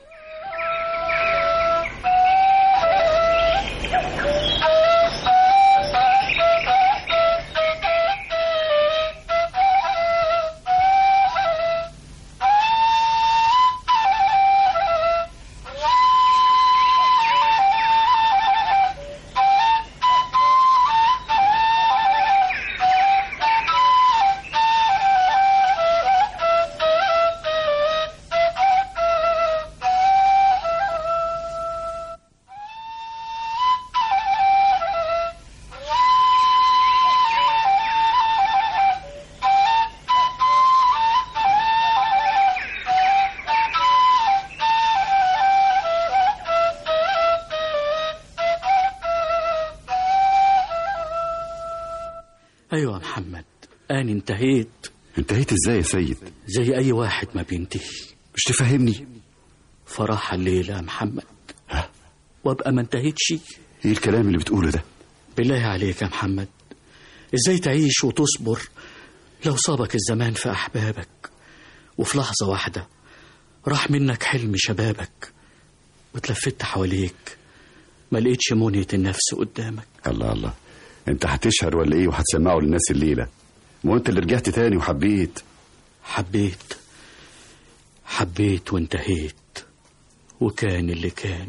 أيوة يا محمد، أنا انتهيت. انتهيت ازاي يا سيد؟ زي أي واحد ما بينتهي. مش تفهمني؟ فرح الليلة يا محمد، وابقى ما انتهيتش. ايه الكلام اللي بتقوله ده؟ بالله عليك يا محمد، ازاي تعيش وتصبر لو صابك الزمان في أحبابك وفي لحظة واحدة راح منك حلم شبابك وتلفت حواليك ما لقيتش منية النفس قدامك؟ الله الله، انت هتشهر ولا ايه وهتسمعه للناس الليلة؟ ما انت اللي رجعت تاني وحبيت. حبيت وانتهيت، وكان اللي كان.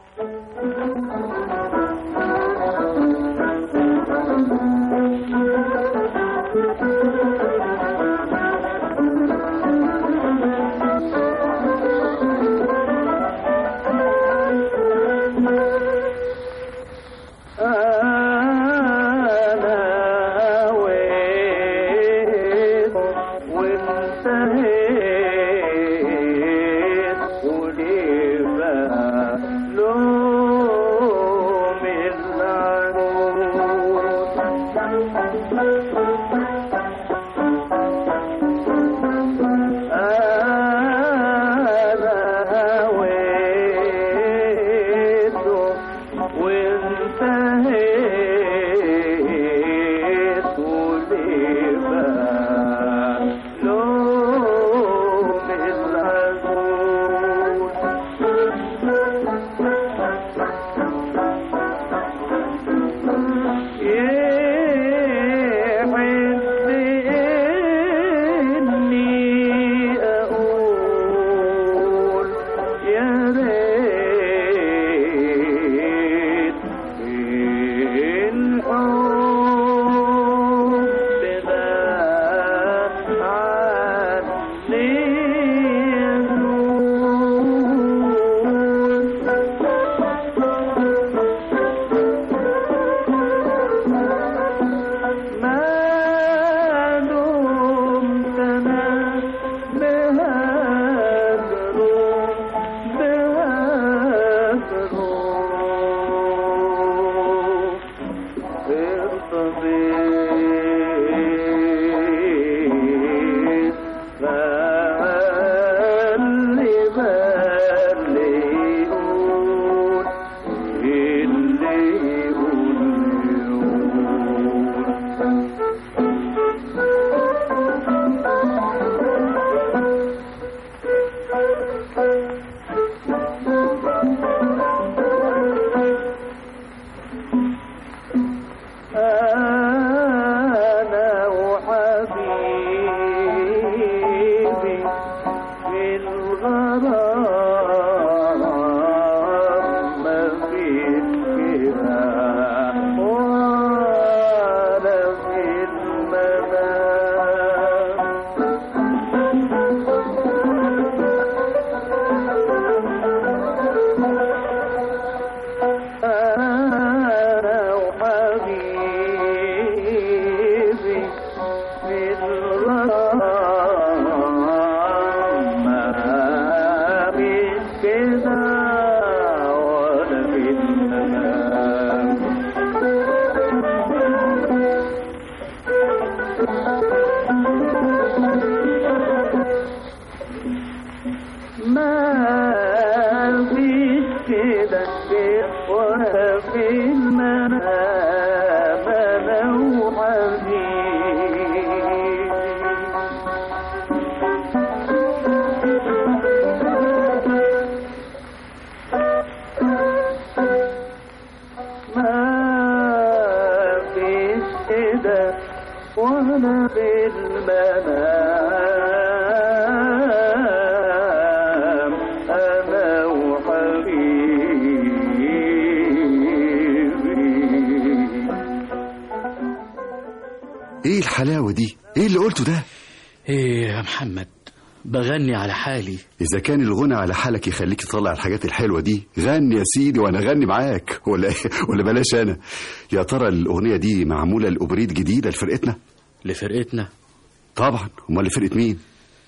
ايه الحلاوة دي؟ ايه اللي قلته ده؟ ايه يا محمد، بغني على حالي. اذا كان الغنى على حالك يخليك تطلع الحاجات الحلوة دي، غني يا سيدي وانا غني معاك. ولا بلاش انا. يا ترى الاغنية دي معمولة لأوبريت جديدة لفرقتنا؟ لفرقتنا؟ طبعا. امال لفرقة مين؟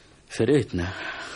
فرقتنا.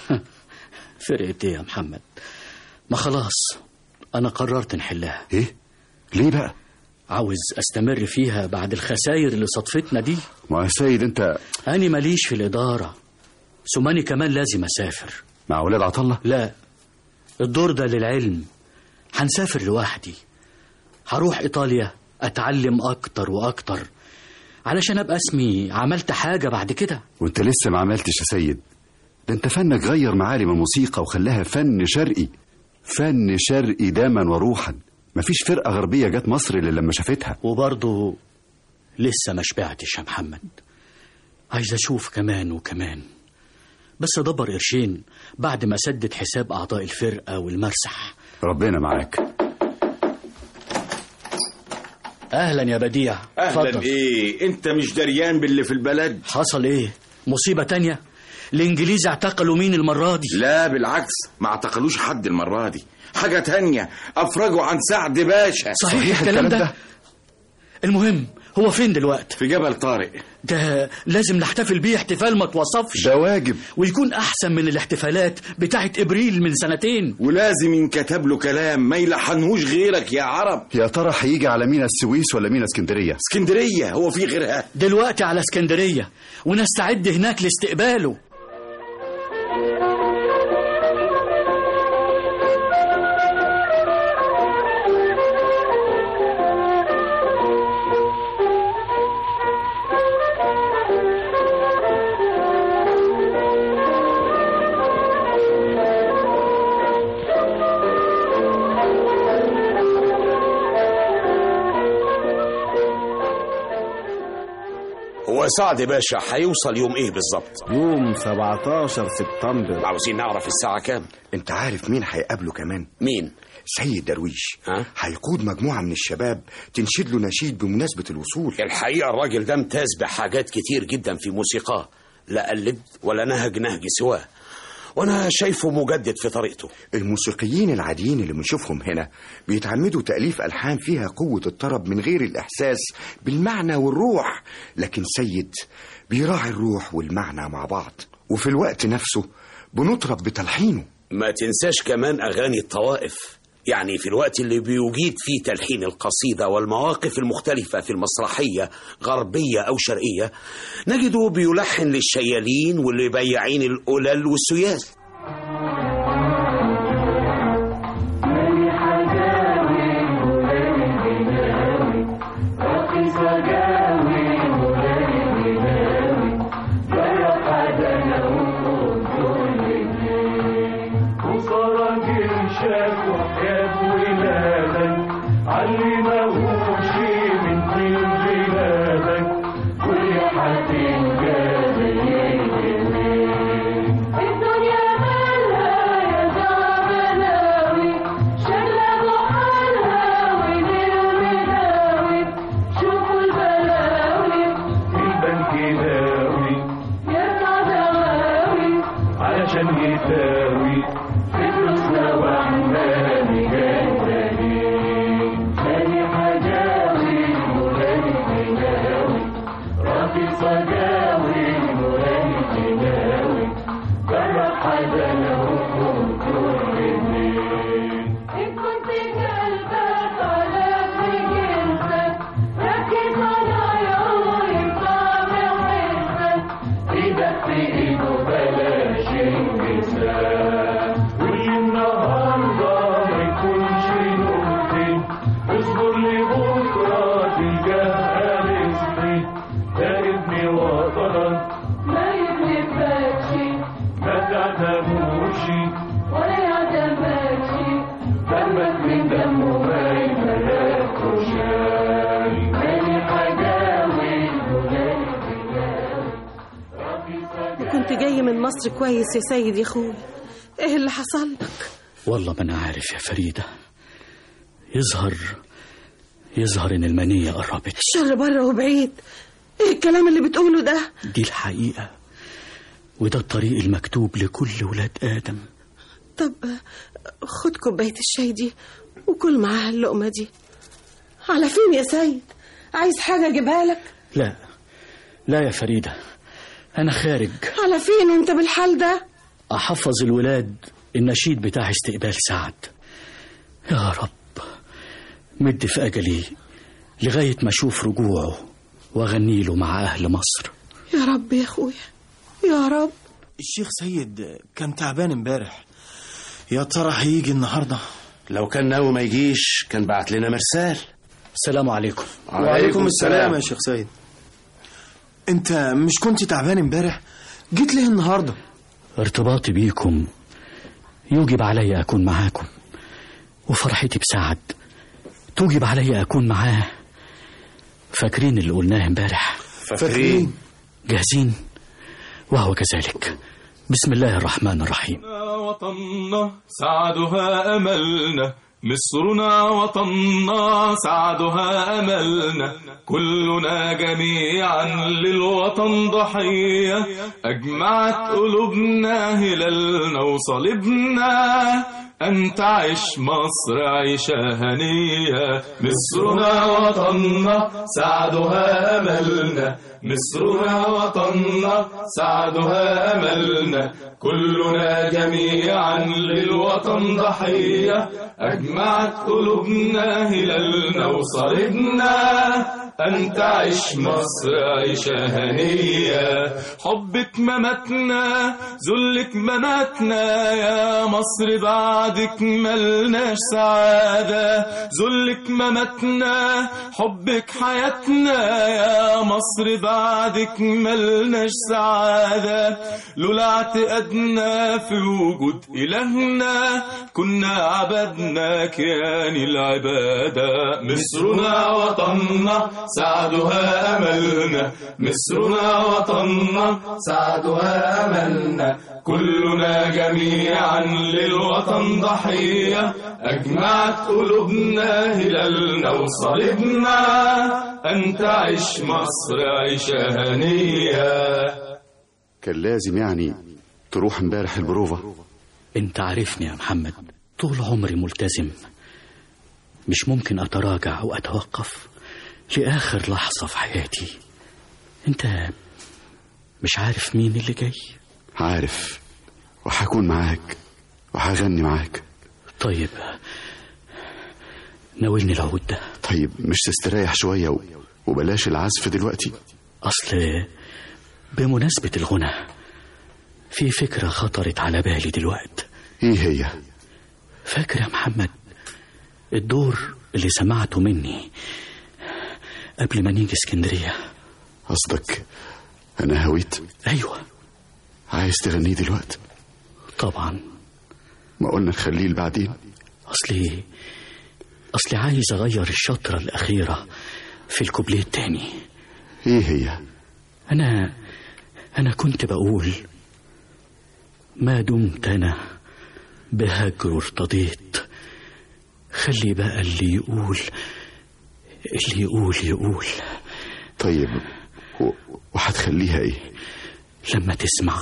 فرقة ايه يا محمد؟ ما خلاص انا قررت نحلها. ايه؟ ليه بقى؟ عاوز استمر فيها بعد الخسائر اللي صدفتنا دي. ما يا سيد انت، أنا ماليش في الإدارة، ثماني كمان لازم أسافر. مع أولاد عطلة؟ لا، الدور ده للعلم. هنسافر لوحدي، هروح إيطاليا أتعلم أكتر وأكتر علشان أبقى اسمي عملت حاجة بعد كده. وانت لسه ما عملتش يا سيد، ده انت فنك غير معالم الموسيقى وخلاها فن شرقي. فن شرقي دما وروحا، مفيش فرقة غربية جت مصر إلا لما شافتها. وبرضه لسه ما شبعتش يا محمد، عايز أشوف كمان وكمان، بس أدبر قرشين بعد ما سدد حساب أعضاء الفرقة والمرسح. ربنا معاك. أهلا يا بديع. أهلا. فضل. إيه أنت مش دريان باللي في البلد؟ حصل إيه؟ مصيبة تانية؟ الإنجليز اعتقلوا مين المرة دي؟ لا بالعكس، ما اعتقلوش حد المرة دي، حاجة تانية، أفرجوا عن سعد باشا. صحيح الكلام ده؟ المهم هو فين دلوقتي؟ في جبل طارق. ده لازم نحتفل بيه احتفال ما توصفش. ده واجب، ويكون أحسن من الاحتفالات بتاعت إبريل من سنتين. ولازم ينكتب له كلام ما يلحنهوش غيرك يا عرب. يا ترى هيجي على مينا السويس ولا مينا اسكندرية؟ اسكندرية، هو في غيرها؟ دلوقتي على اسكندرية، ونستعد هناك لاستقباله. هو سعد باشا هيوصل يوم ايه بالظبط؟ يوم 17 سبتمبر. عاوزين نعرف الساعة كام. انت عارف مين هيقابله كمان؟ مين؟ سيد درويش. هيقود مجموعة من الشباب تنشد له نشيد بمناسبة الوصول. الحقيقة الراجل ده امتاز بحاجات كتير جدا في موسيقاه، لا قلد ولا نهج سواه، وانا شايفه مجدد في طريقته. الموسيقيين العاديين اللي بنشوفهم هنا بيتعمدوا تأليف ألحان فيها قوة الطرب من غير الإحساس بالمعنى والروح، لكن سيد بيراعي الروح والمعنى مع بعض، وفي الوقت نفسه بنطرب بتلحينه. ما تنساش كمان أغاني الطوائف، يعني في الوقت اللي بيجيد فيه تلحين القصيدة والمواقف المختلفة في المسرحية غربية أو شرقية، نجده بيلحن للشيالين واللي بياعين القلل والسيال. كنت جاي من مصر كويس يا سيد يا اخوي، ايه اللي حصل لك؟ والله ما انا عارف يا فريدة، يظهر ان المنية قربت. الشر بره وبعيد، ايه الكلام اللي بتقوله ده؟ دي الحقيقة، وده الطريق المكتوب لكل ولاد آدم. طب خد كوباية الشاي دي وكل معاها اللقمة دي. على فين يا سيد؟ عايز حاجة اجيبها لك؟ لا يا فريدة، أنا خارج. على فين وانت بالحال ده؟ أحفظ الولاد النشيد بتاع استقبال سعد. يا رب مد في أجلي لغاية ما أشوف رجوعه وأغني له مع أهل مصر. يا رب يا أخويا يا رب. الشيخ سيد كان تعبان امبارح، يا ترى هيجي النهارده؟ لو كان ناوي ما يجيش كان بعت لنا مرسال. السلام عليكم. وعليكم السلام يا شيخ سيد. انت مش كنت تعبان امبارح؟ جيت ليه النهارده؟ ارتباطي بيكم يوجب علي أكون معاكم، وفرحتي بسعد توجب علي أكون معاه. فاكرين اللي قلناه امبارح؟ فاكرين. جاهزين؟ وهو كذلك. بسم الله الرحمن الرحيم. وطننا سعدها أملنا، مصرنا وطننا سعدها أملنا، كلنا جميعا للوطن ضحية، أجمعت قلوبنا هلالنا وصلبنا، أن تعيش مصر عيشة هنية. مصرنا وطننا سعدها أملنا، مصرنا وطننا سعدها أملنا، كلنا جميعا للوطن ضحية، أجمعت قلوبنا هلالنا وصلبنا، أن تعيش مصر عيشة هنية. حبك مماتنا ذلك مماتنا، يا مصر بعدك ملناش سعادة، ذلك مماتنا حبك حياتنا، يا مصر بعدك ملناش سعادة، لولا اعتقادنا في وجود إلهنا كنا عبدنا كيان العبادة. مصرنا وطننا سعدها أملنا، مصرنا وطننا سعدها أملنا، كلنا جميعا للوطن ضحية، أجمعت قلوبنا هلالنا وصلبنا، أن تعيش مصر عيشة هنية. كان لازم يعني تروح امبارح البروفة؟ انت عارفني يا محمد، طول عمري ملتزم، مش ممكن أتراجع وأتوقف لآخر لحظة في حياتي. انت مش عارف مين اللي جاي؟ عارف، وهكون معاك وهغني معاك. طيب ناولني العود ده. طيب مش تستريح شوية وبلاش العزف دلوقتي؟ أصل بمناسبة الغنى في فكرة خطرت على بالي دلوقتي. ايه هي؟ فاكر يا محمد الدور اللي سمعته مني قبل ما نيجي اسكندرية؟ قصدك أنا هويت؟ أيوة. عايز تغنيه دلوقتي؟ طبعا. ما قلنا نخليه لبعدين؟ أصلي عايز أغير الشطرة الأخيرة في الكوبليه التاني. إيه هي؟ أنا كنت بقول ما دمت أنا بهجر ارتضيت، خلي بقى اللي يقول. طيب وهتخليها إيه؟ لما تسمع.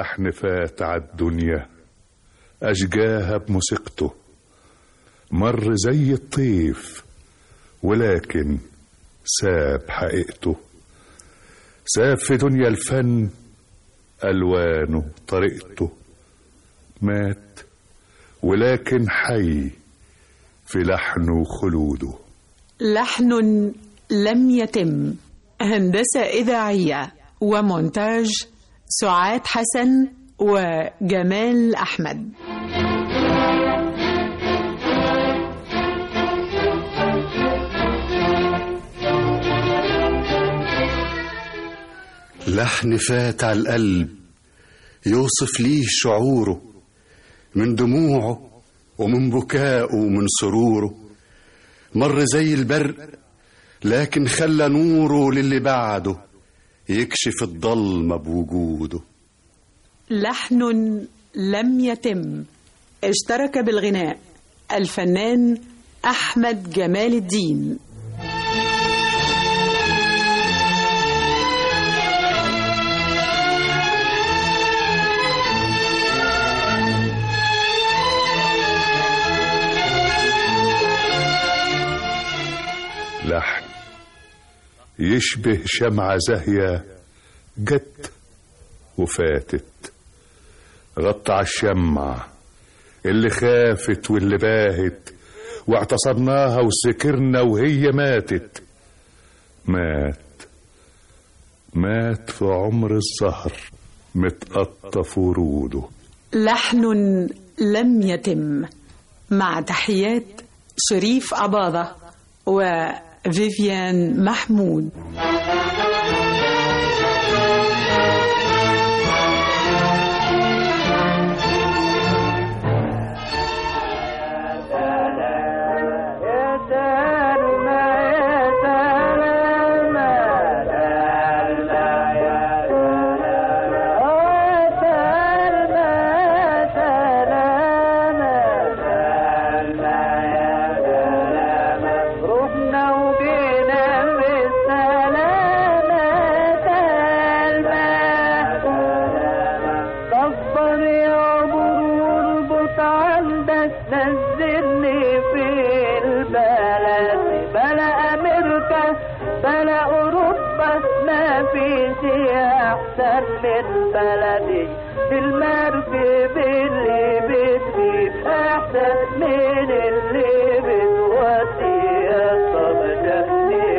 لحن فات عالدنيا أشجاها بموسيقته، مر زي الطيف ولكن ساب حقيقته. ساب في دنيا الفن ألوانه طريقته، مات ولكن حي في لحنه وخلوده. لحن لم يتم. هندسة إذاعية ومونتاج سعاد حسن وجمال أحمد. لحن فات على القلب يوصف ليه شعوره، من دموعه ومن بكائه ومن سروره. مر زي البرق لكن خلى نوره للي بعده يكشف الضلمة بوجوده. لحن لم يتم. اشترك بالغناء الفنان أحمد جمال الدين. لحن يشبه شمعة زاهية جت وفاتت، غطى على الشمعة اللي خافت واللي باهت، واعتصرناها وسكرنا وهي ماتت. مات في عمر الزهر متقطف وروده. لحن لم يتم. مع تحيات شريف أباضة وفيفيان محمود. من بلدي المركب اللي بتجيب احسن من اللي بتودي الصبجة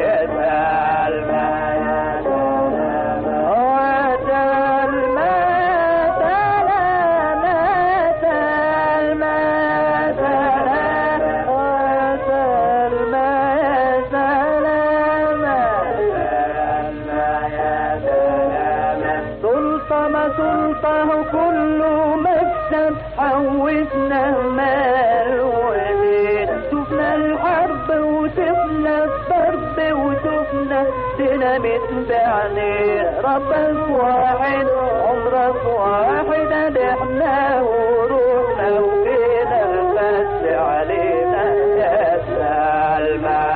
سلطه كله مكسب حوشنا مال ودين شفنا الحرب وشفنا الضرب وشفنا ديناميت بعينين ربك واحد عمرك واحد احنا وروحنا وجينا بس علينا يا سلمى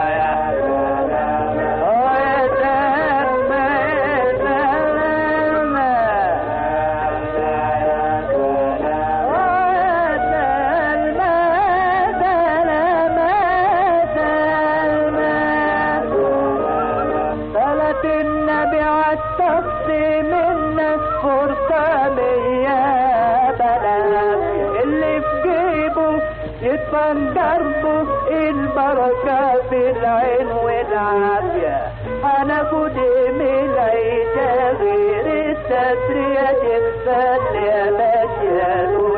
يدفن دربه البركة في العين والعافية هناخد من العيشة غير التسرية تفل يا ماشية